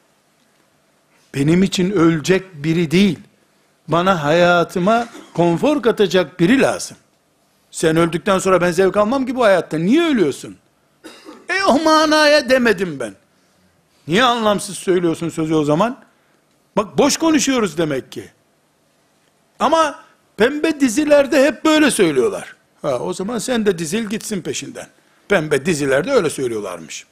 Benim için ölecek biri değil, bana hayatıma konfor katacak biri lazım. Sen öldükten sonra ben zevk almam ki bu hayatta. Niye ölüyorsun? O manaya demedim ben. Niye anlamsız söylüyorsun sözü o zaman? Bak, boş konuşuyoruz demek ki. Ama pembe dizilerde hep böyle söylüyorlar. O zaman sen de dizil gitsin peşinden. Pembe dizilerde öyle söylüyorlarmış.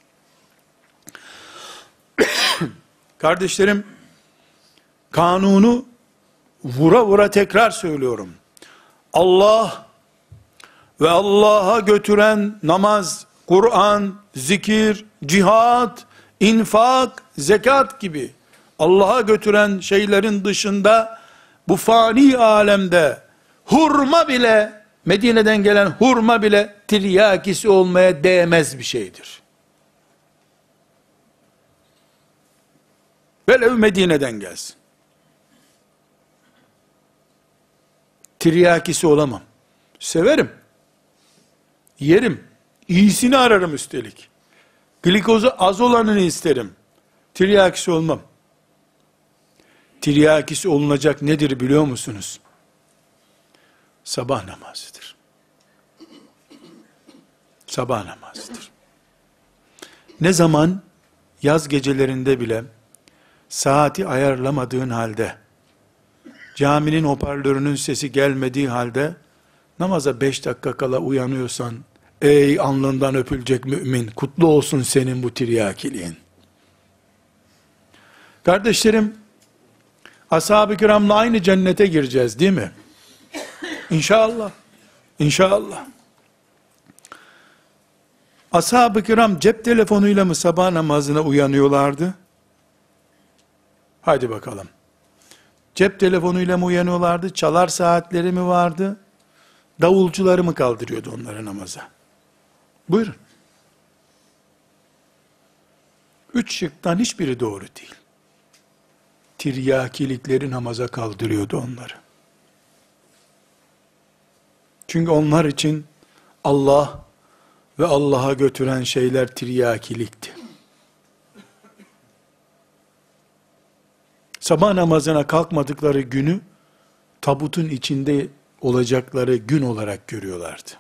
Kardeşlerim, kanunu vura vura tekrar söylüyorum. Allah ve Allah'a götüren namaz, Kur'an, zikir, cihat, infak, zekat gibi Allah'a götüren şeylerin dışında bu fani alemde hurma bile, Medine'den gelen hurma bile tiryakisi olmaya değmez bir şeydir. Velev Medine'den gelsin. Tiryakisi olamam. Severim. Yerim. İyisini ararım üstelik. Glikozu az olanını isterim. Tiryakisi olmam. Tiryakisi olunacak nedir biliyor musunuz? Sabah namazıdır. Sabah namazıdır. Ne zaman yaz gecelerinde bile saati ayarlamadığın halde, caminin hoparlörünün sesi gelmediği halde, namaza 5 dakika kala uyanıyorsan, ey alnından öpülecek mümin, kutlu olsun senin bu tiryakiliğin. Kardeşlerim, ashab-ı kiramla aynı cennete gireceğiz değil mi? İnşallah. İnşallah. Ashab-ı kiram cep telefonuyla mı sabah namazına uyanıyorlardı? Haydi bakalım. Cep telefonuyla mı uyanıyorlardı? Çalar saatleri mi vardı? Davulcuları mı kaldırıyordu onları namaza? Buyurun. 3 şıktan hiçbiri doğru değil. Tiryakilikleri namaza kaldırıyordu onları. Çünkü onlar için Allah ve Allah'a götüren şeyler tiryakilikti. Sabah namazına kalkmadıkları günü tabutun içinde olacakları gün olarak görüyorlardı.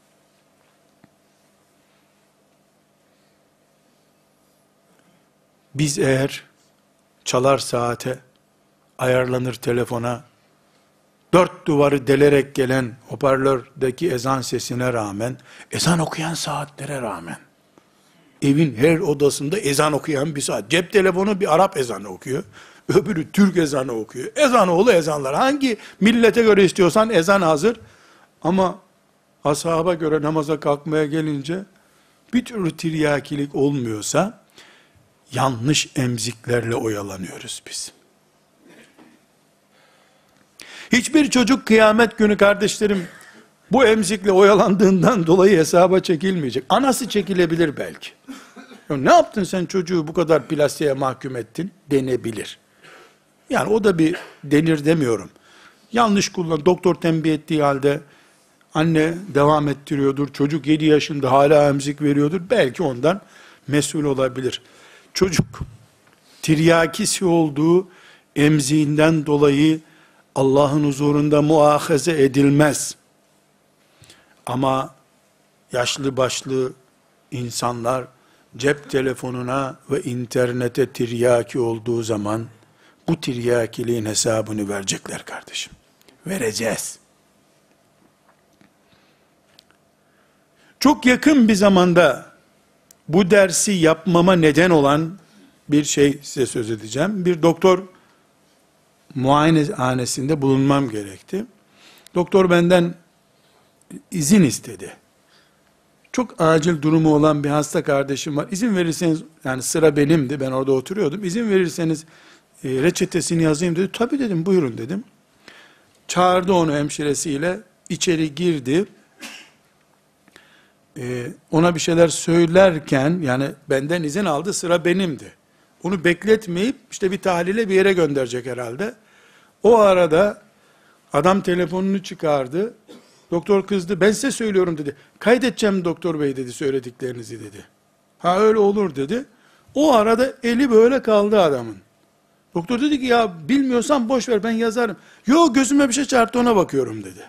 Biz eğer çalar saate, ayarlanır telefona, dört duvarı delerek gelen hoparlördeki ezan sesine rağmen, ezan okuyan saatlere rağmen, evin her odasında ezan okuyan bir saat. Cep telefonu bir Arap ezanı okuyor, öbürü Türk ezanı okuyor. Ezanoğlu ezanlar. Hangi millete göre istiyorsan ezan hazır. Ama ashaba göre namaza kalkmaya gelince, bir türlü tiryakilik olmuyorsa, yanlış emziklerle oyalanıyoruz biz. Hiçbir çocuk kıyamet günü kardeşlerim, bu emzikle oyalandığından dolayı hesaba çekilmeyecek. Anası çekilebilir belki. Ya ne yaptın sen çocuğu bu kadar plastiğe mahkum ettin denebilir. Yani o da bir denir demiyorum. Yanlış kullan, doktor tembih ettiği halde anne devam ettiriyordur. Çocuk 7 yaşında hala emzik veriyordur. Belki ondan mesul olabilir. Çocuk tiryakisi olduğu emziğinden dolayı Allah'ın huzurunda muahaze edilmez. Ama yaşlı başlı insanlar cep telefonuna ve internete tiryaki olduğu zaman bu tiryakiliğin hesabını verecekler kardeşim. Vereceğiz. Çok yakın bir zamanda bu dersi yapmama neden olan bir şey size söz edeceğim. Bir doktor muayenehanesinde bulunmam gerekti. Doktor benden izin istedi. Çok acil durumu olan bir hasta kardeşim var. İzin verirseniz, yani sıra benimdi, ben orada oturuyordum. İzin verirseniz reçetesini yazayım dedi. Tabii dedim, buyurun dedim. Çağırdı onu hemşiresiyle, içeri girdi. Ona bir şeyler söylerken, yani benden izin aldı, sıra benimdi. Onu bekletmeyip işte bir tahlile bir yere gönderecek herhalde. O arada adam telefonunu çıkardı. Doktor kızdı. Ben size söylüyorum dedi. Kaydedeceğim doktor bey dedi söylediklerinizi dedi. Ha öyle olur dedi. O arada eli böyle kaldı adamın. Doktor dedi ki ya bilmiyorsan boş ver ben yazarım. Yo gözüme bir şey çarptı ona bakıyorum dedi.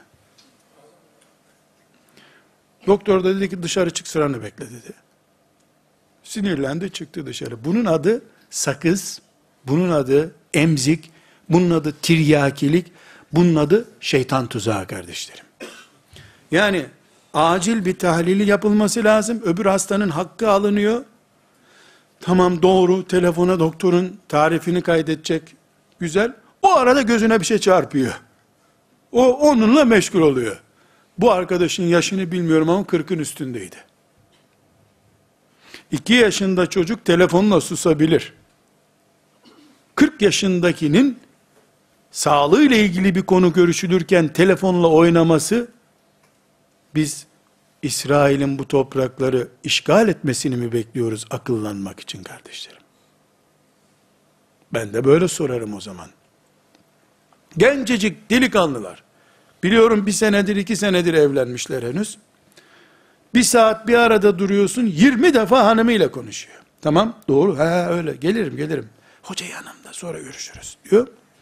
Doktor da dedi ki dışarı çık sıranı bekle dedi. Sinirlendi çıktı dışarı. Bunun adı sakız, bunun adı emzik, bunun adı tiryakilik, bunun adı şeytan tuzağı kardeşlerim. Yani acil bir tahlili yapılması lazım. Öbür hastanın hakkı alınıyor. Tamam doğru, telefona doktorun tarifini kaydedecek. Güzel. O arada gözüne bir şey çarpıyor. O onunla meşgul oluyor. Bu arkadaşın yaşını bilmiyorum ama 40'ın üstündeydi. 2 yaşında çocuk telefonla susabilir. 40 yaşındakinin sağlığıyla ilgili bir konu görüşülürken telefonla oynaması, biz İsrail'in bu toprakları işgal etmesini mi bekliyoruz akıllanmak için kardeşlerim? Ben de böyle sorarım o zaman. Gencecik delikanlılar, biliyorum 1 senedir 2 senedir evlenmişler henüz. 1 saat bir arada duruyorsun, 20 defa hanımıyla konuşuyor. Tamam doğru, öyle gelirim. Hoca yanımda sonra görüşürüz diyor.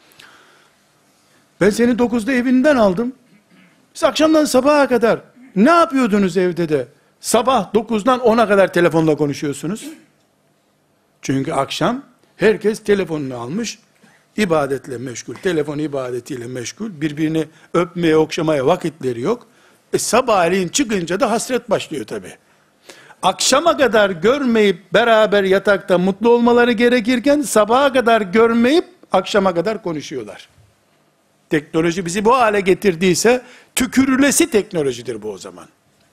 Ben seni 9'da evinden aldım. Biz akşamdan sabaha kadar ne yapıyordunuz evde de? Sabah 9'dan 10'a kadar telefonla konuşuyorsunuz. Çünkü akşam herkes telefonunu almış, ibadetle meşgul, telefon ibadetiyle meşgul, birbirini öpmeye, okşamaya vakitleri yok. Sabahleyin çıkınca da hasret başlıyor tabi. Akşama kadar görmeyip beraber yatakta mutlu olmaları gerekirken, sabaha kadar görmeyip akşama kadar konuşuyorlar. Teknoloji bizi bu hale getirdiyse, tükürülesi teknolojidir bu o zaman.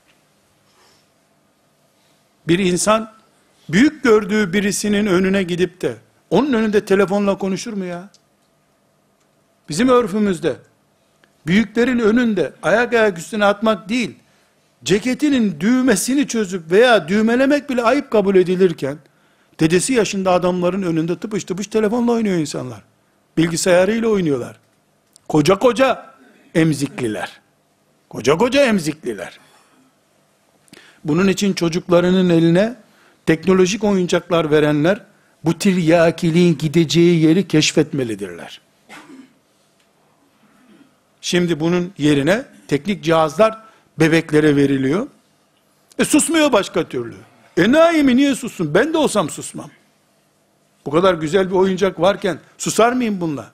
Bir insan, büyük gördüğü birisinin önüne gidip de, onun önünde telefonla konuşur mu ya? Bizim örfümüzde, büyüklerin önünde, ayak üstüne atmak değil, ceketinin düğmesini çözüp veya düğmelemek bile ayıp kabul edilirken, dedesi yaşında adamların önünde tıpış tıpış telefonla oynuyor insanlar. Bilgisayarıyla oynuyorlar. Koca emzikliler. Koca emzikliler. Bunun için çocuklarının eline teknolojik oyuncaklar verenler, bu tiryakiliğin gideceği yeri keşfetmelidirler. Şimdi bunun yerine teknik cihazlar bebeklere veriliyor. Susmuyor başka türlü. Enayi niye sussun? Ben de olsam susmam. Bu kadar güzel bir oyuncak varken susar mıyım bununla?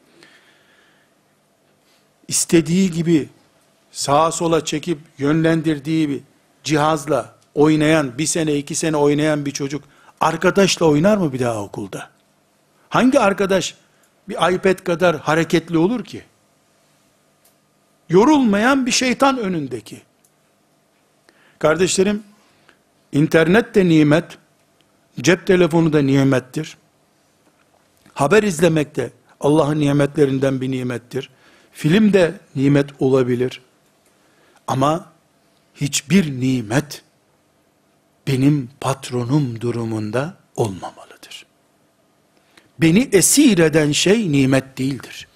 İstediği gibi sağa sola çekip yönlendirdiği bir cihazla oynayan, bir sene 2 sene oynayan bir çocuk arkadaşla oynar mı bir daha okulda? Hangi arkadaş bir iPad kadar hareketli olur ki? Yorulmayan bir şeytan önündeki. Kardeşlerim, internet de nimet, cep telefonu da nimettir. Haber izlemek de Allah'ın nimetlerinden bir nimettir. Film de nimet olabilir. Ama hiçbir nimet benim patronum durumunda olmamalıdır. Beni esir eden şey nimet değildir.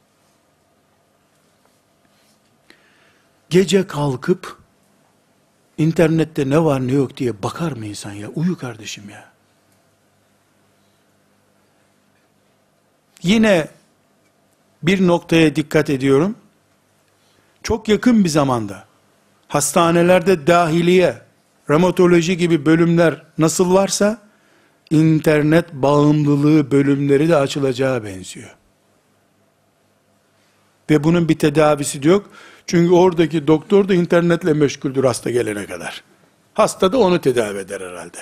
Gece kalkıp internette ne var ne yok diye bakar mı insan ya? Uyu kardeşim ya. Yine bir noktaya dikkat ediyorum. Çok yakın bir zamanda hastanelerde dahiliye, romatoloji gibi bölümler nasıl varsa internet bağımlılığı bölümleri de açılacağı benziyor. Ve bunun bir tedavisi de yok. Çünkü oradaki doktor da internetle meşguldür hasta gelene kadar. Hasta da onu tedavi eder herhalde.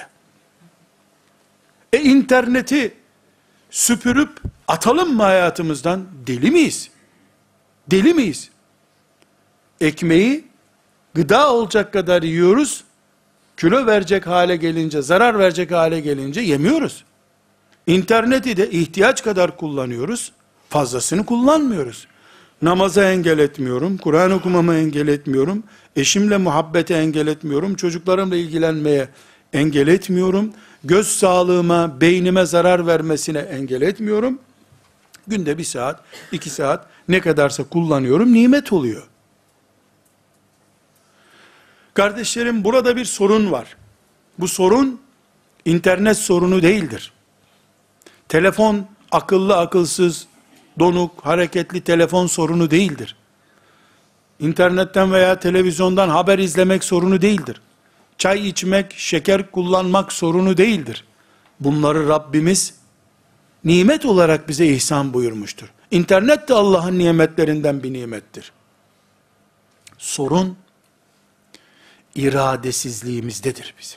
İnterneti süpürüp atalım mı hayatımızdan? Deli miyiz? Deli miyiz? Ekmeği gıda olacak kadar yiyoruz. Kilo verecek hale gelince, zarar verecek hale gelince yemiyoruz. İnterneti de ihtiyaç kadar kullanıyoruz. Fazlasını kullanmıyoruz. Namaza engel etmiyorum, Kur'an okumama engel etmiyorum, eşimle muhabbete engel etmiyorum, çocuklarımla ilgilenmeye engel etmiyorum, göz sağlığıma, beynime zarar vermesine engel etmiyorum. Günde 1 saat, 2 saat ne kadarsa kullanıyorum, nimet oluyor. Kardeşlerim, burada bir sorun var. Bu sorun internet sorunu değildir. Telefon akıllı akılsız, donuk, hareketli telefon sorunu değildir. İnternetten veya televizyondan haber izlemek sorunu değildir. Çay içmek, şeker kullanmak sorunu değildir. Bunları Rabbimiz nimet olarak bize ihsan buyurmuştur. İnternet de Allah'ın nimetlerinden bir nimettir. Sorun iradesizliğimizdedir bizim.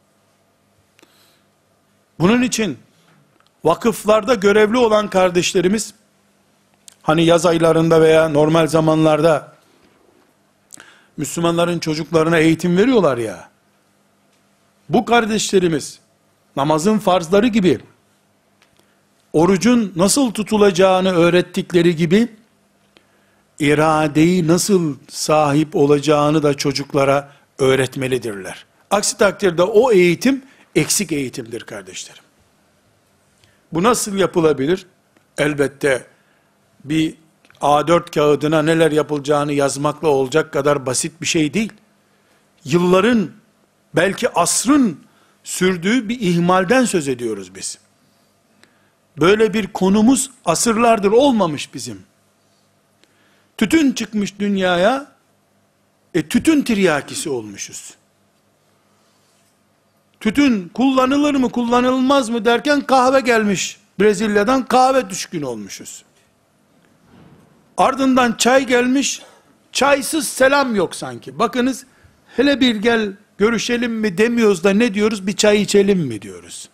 Bunun için vakıflarda görevli olan kardeşlerimiz, hani yaz aylarında veya normal zamanlarda Müslümanların çocuklarına eğitim veriyorlar ya, bu kardeşlerimiz namazın farzları gibi, orucun nasıl tutulacağını öğrettikleri gibi, iradeyi nasıl sahip olacağını da çocuklara öğretmelidirler. Aksi takdirde o eğitim eksik eğitimdir kardeşlerim. Bu nasıl yapılabilir? Elbette bir A4 kağıdına neler yapılacağını yazmakla olacak kadar basit bir şey değil. Yılların, belki asrın sürdüğü bir ihmalden söz ediyoruz biz. Böyle bir konumuz asırlardır olmamış bizim. Tütün çıkmış dünyaya, tütün tiryakisi olmuşuz. Tütün kullanılır mı kullanılmaz mı derken kahve gelmiş. Brezilya'dan kahve düşkün olmuşuz. Ardından çay gelmiş, çaysız selam yok sanki. Bakınız, hele bir gel görüşelim mi demiyoruz da ne diyoruz? Bir çay içelim mi diyoruz.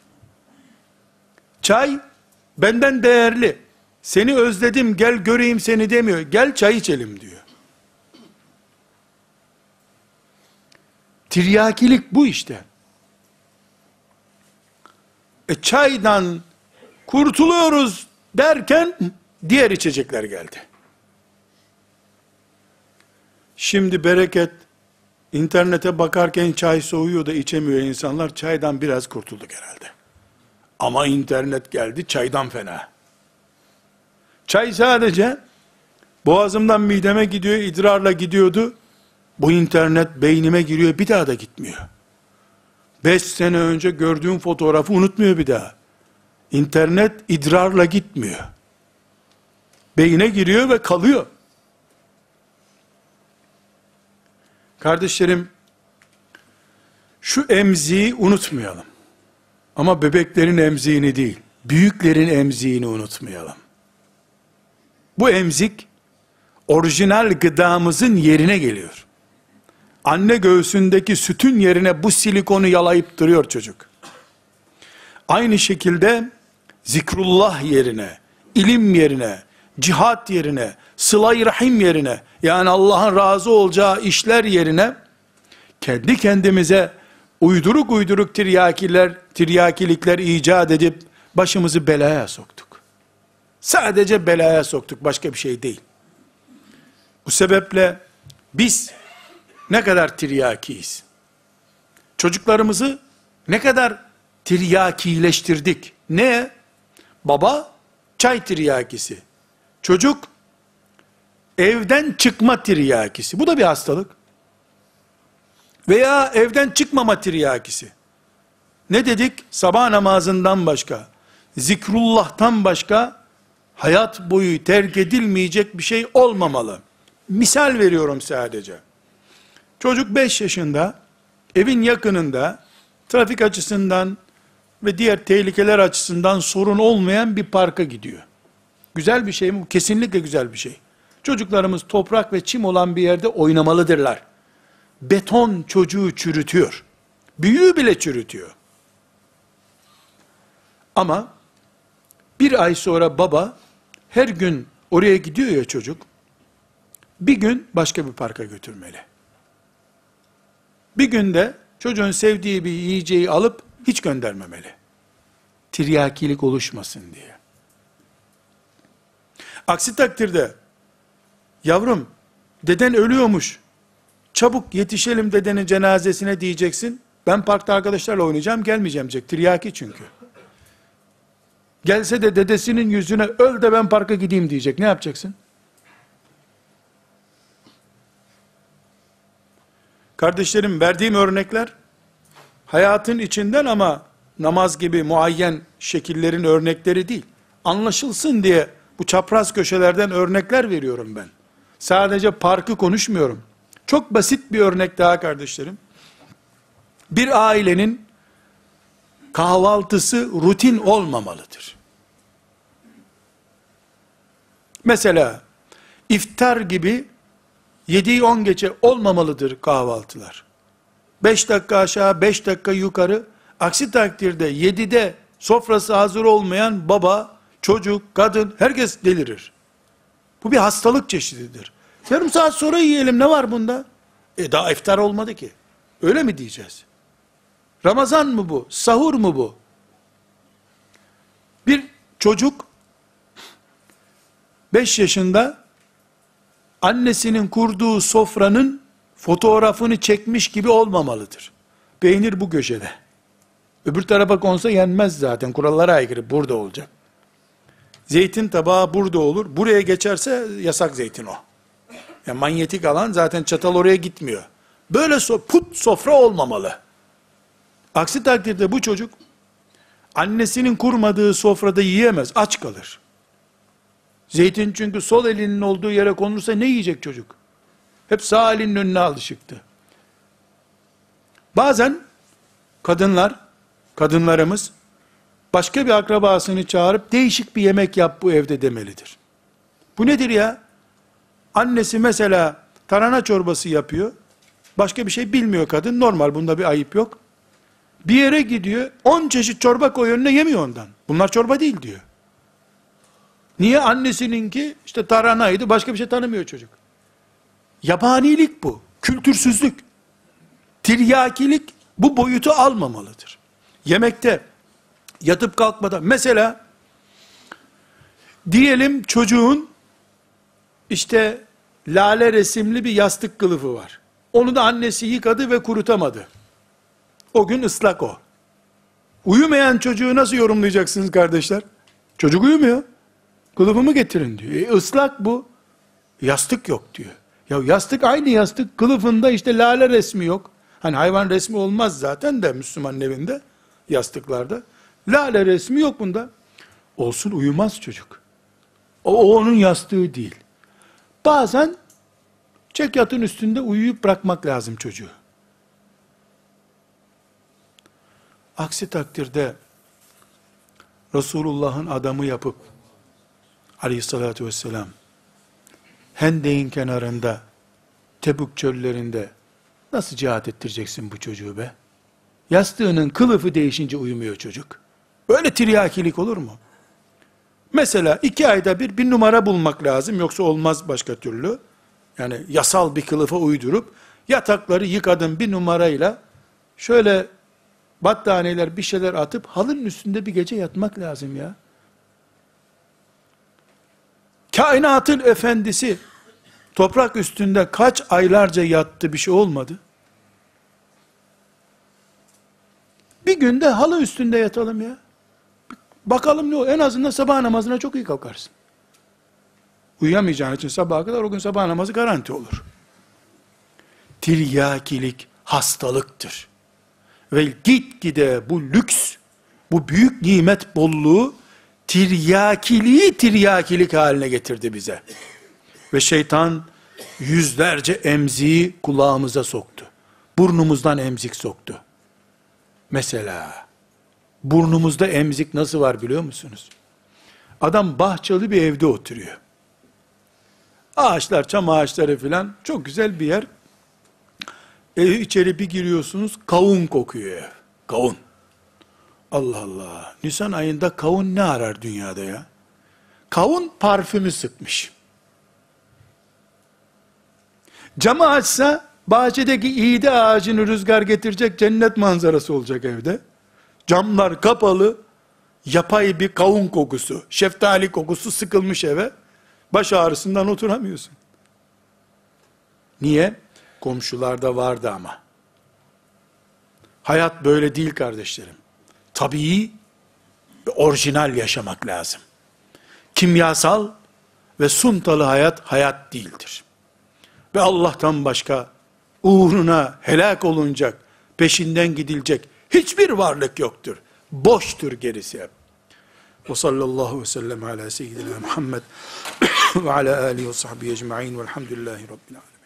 Çay benden değerli. Seni özledim, gel göreyim seni demiyor. Gel çay içelim diyor. Tiryakilik bu işte. Çaydan kurtuluyoruz derken diğer içecekler geldi. Şimdi bereket, internete bakarken çay soğuyor da içemiyor insanlar, çaydan biraz kurtulduk herhalde. Ama internet geldi, çaydan fena. Çay sadece boğazımdan mideme gidiyor, idrarla gidiyordu. Bu internet beynime giriyor, bir daha da gitmiyor. 5 sene önce gördüğüm fotoğrafı unutmuyor bir daha. İnternet idrarla gitmiyor. Beyine giriyor ve kalıyor. Kardeşlerim, şu emziği unutmayalım. Ama bebeklerin emziğini değil, büyüklerin emziğini unutmayalım. Bu emzik, orijinal gıdamızın yerine geliyor. Anne göğsündeki sütün yerine bu silikonu yalayıp duruyor çocuk. Aynı şekilde zikrullah yerine, ilim yerine, cihat yerine, sıla-i rahim yerine, yani Allah'ın razı olacağı işler yerine, kendi kendimize uyduruk uyduruk tiryakilikler icat edip, başımızı belaya soktuk. Sadece belaya soktuk, başka bir şey değil. Bu sebeple, biz ne kadar tiryakiyiz? Çocuklarımızı ne kadar tiryakileştirdik? Ne? Baba, çay tiryakisi. Çocuk, evden çıkma tiryakisi. Bu da bir hastalık. Veya evden çıkmama tiryakisi. Ne dedik? Sabah namazından başka, zikrullah'tan başka, hayat boyu terk edilmeyecek bir şey olmamalı. Misal veriyorum sadece. Çocuk 5 yaşında, evin yakınında, trafik açısından ve diğer tehlikeler açısından sorun olmayan bir parka gidiyor. Güzel bir şey mi? Kesinlikle güzel bir şey. Çocuklarımız toprak ve çim olan bir yerde oynamalıdırlar. Beton çocuğu çürütüyor. Büyüğü bile çürütüyor. Ama bir ay sonra baba her gün oraya gidiyor ya çocuk, bir gün başka bir parka götürmeli. Bir günde çocuğun sevdiği bir yiyeceği alıp hiç göndermemeli. Tiryakilik oluşmasın diye. Aksi takdirde, yavrum deden ölüyormuş, çabuk yetişelim dedenin cenazesine diyeceksin, ben parkta arkadaşlarla oynayacağım, gelmeyeceğim diyecek, tiryaki çünkü. Gelse de dedesinin yüzüne öl de ben parka gideyim diyecek, ne yapacaksın? Kardeşlerim, verdiğim örnekler, hayatın içinden ama namaz gibi muayyen şekillerin örnekleri değil. Anlaşılsın diye bu çapraz köşelerden örnekler veriyorum ben. Sadece parkı konuşmuyorum. Çok basit bir örnek daha kardeşlerim. Bir ailenin kahvaltısı rutin olmamalıdır. Mesela iftar gibi 7'yi 10 geçe olmamalıdır kahvaltılar. 5 dakika aşağı, 5 dakika yukarı. Aksi takdirde 7'de sofrası hazır olmayan baba, çocuk, kadın, herkes delirir. Bu bir hastalık çeşididir. Yarım saat sonra yiyelim, ne var bunda? Daha iftar olmadı ki. Öyle mi diyeceğiz? Ramazan mı bu? Sahur mu bu? Bir çocuk 5 yaşında annesinin kurduğu sofranın fotoğrafını çekmiş gibi olmamalıdır. Peynir bu köşede. Öbür tarafa konsa yenmez zaten. Kurallara aykırı. Burada olacak. Zeytin tabağı burada olur. Buraya geçerse yasak zeytin o. Yani manyetik alan, zaten çatal oraya gitmiyor. Böyle put sofra olmamalı. Aksi takdirde bu çocuk annesinin kurmadığı sofrada yiyemez. Aç kalır. Zeytin çünkü sol elinin olduğu yere konursa ne yiyecek çocuk? Hep sağ elinin önüne alışıktı. Bazen kadınlarımız başka bir akrabasını çağırıp değişik bir yemek yap bu evde demelidir. Bu nedir ya? Annesi mesela tarhana çorbası yapıyor. Başka bir şey bilmiyor kadın. Normal, bunda bir ayıp yok. Bir yere gidiyor, 10 çeşit çorba koy önüne, yemiyor ondan. Bunlar çorba değil diyor. Niye? Annesininki işte tarhanaydı, başka bir şey tanımıyor çocuk. Yabanilik bu. Kültürsüzlük. Tiryakilik bu boyutu almamalıdır. Yemekte, yatıp kalkmadan, mesela diyelim çocuğun işte lale resimli bir yastık kılıfı var. Onu da annesi yıkadı ve kurutamadı. O gün ıslak o. Uyumayan çocuğu nasıl yorumlayacaksınız kardeşler? Çocuk uyumuyor. Kılıfımı getirin diyor. Islak bu. Yastık yok diyor. Ya yastık aynı yastık. Kılıfında işte lale resmi yok. Hani hayvan resmi olmaz zaten de Müslümanın evinde, yastıklarda. Lale resmi yok bunda. Olsun, uyumaz çocuk. O onun yastığı değil. Bazen Çekyatın üstünde uyuyup bırakmak lazım çocuğu. Aksi takdirde Resulullah'ın adamı yapıp aleyhissalatü vesselam Hendek'in kenarında, Tebük çöllerinde nasıl cihat ettireceksin bu çocuğu be? Yastığının kılıfı değişince uyumuyor çocuk. Böyle tiryakilik olur mu? Mesela 2 ayda bir numara bulmak lazım, yoksa olmaz başka türlü. Yani yasal bir kılıfa uydurup, yatakları yıkadın bir numarayla, şöyle battaniyeler bir şeyler atıp, halının üstünde bir gece yatmak lazım ya. Kainatın efendisi, toprak üstünde kaç aylarca yattı, bir şey olmadı. Bir günde halı üstünde yatalım ya. Bakalım ne olur. En azından sabah namazına çok iyi kalkarsın. Uyuyamayacağın için sabaha kadar, o gün sabah namazı garanti olur. Tiryakilik hastalıktır. Ve gitgide bu lüks, bu büyük nimet bolluğu, tiryakiliği tiryakilik haline getirdi bize. Ve şeytan yüzlerce emziği kulağımıza soktu. Burnumuzdan emzik soktu. Mesela, burnumuzda emzik nasıl var biliyor musunuz? Adam bahçeli bir evde oturuyor. Ağaçlar, çam ağaçları filan, çok güzel bir yer. İçeri bir giriyorsunuz, kavun kokuyor ev. Kavun. Allah Allah. Nisan ayında kavun ne arar dünyada ya? Kavun parfümü sıkmış. Camı açsa, bahçedeki iğde ağacını rüzgar getirecek, cennet manzarası olacak evde. Camlar kapalı, yapay bir kavun kokusu, şeftali kokusu sıkılmış eve. Baş ağrısından oturamıyorsun. Niye? Komşularda vardı ama. Hayat böyle değil kardeşlerim. Tabii ve orijinal yaşamak lazım. Kimyasal ve suntalı hayat, hayat değildir. Ve Allah'tan başka uğruna helak olunacak, peşinden gidilecek hiçbir varlık yoktur. Boştur gerisi hep. Ve sallallahu aleyhi ve sellem ala seyyidina Muhammed ve ala alihi ve sahbihi ecma'in velhamdülillahi rabbil alemin.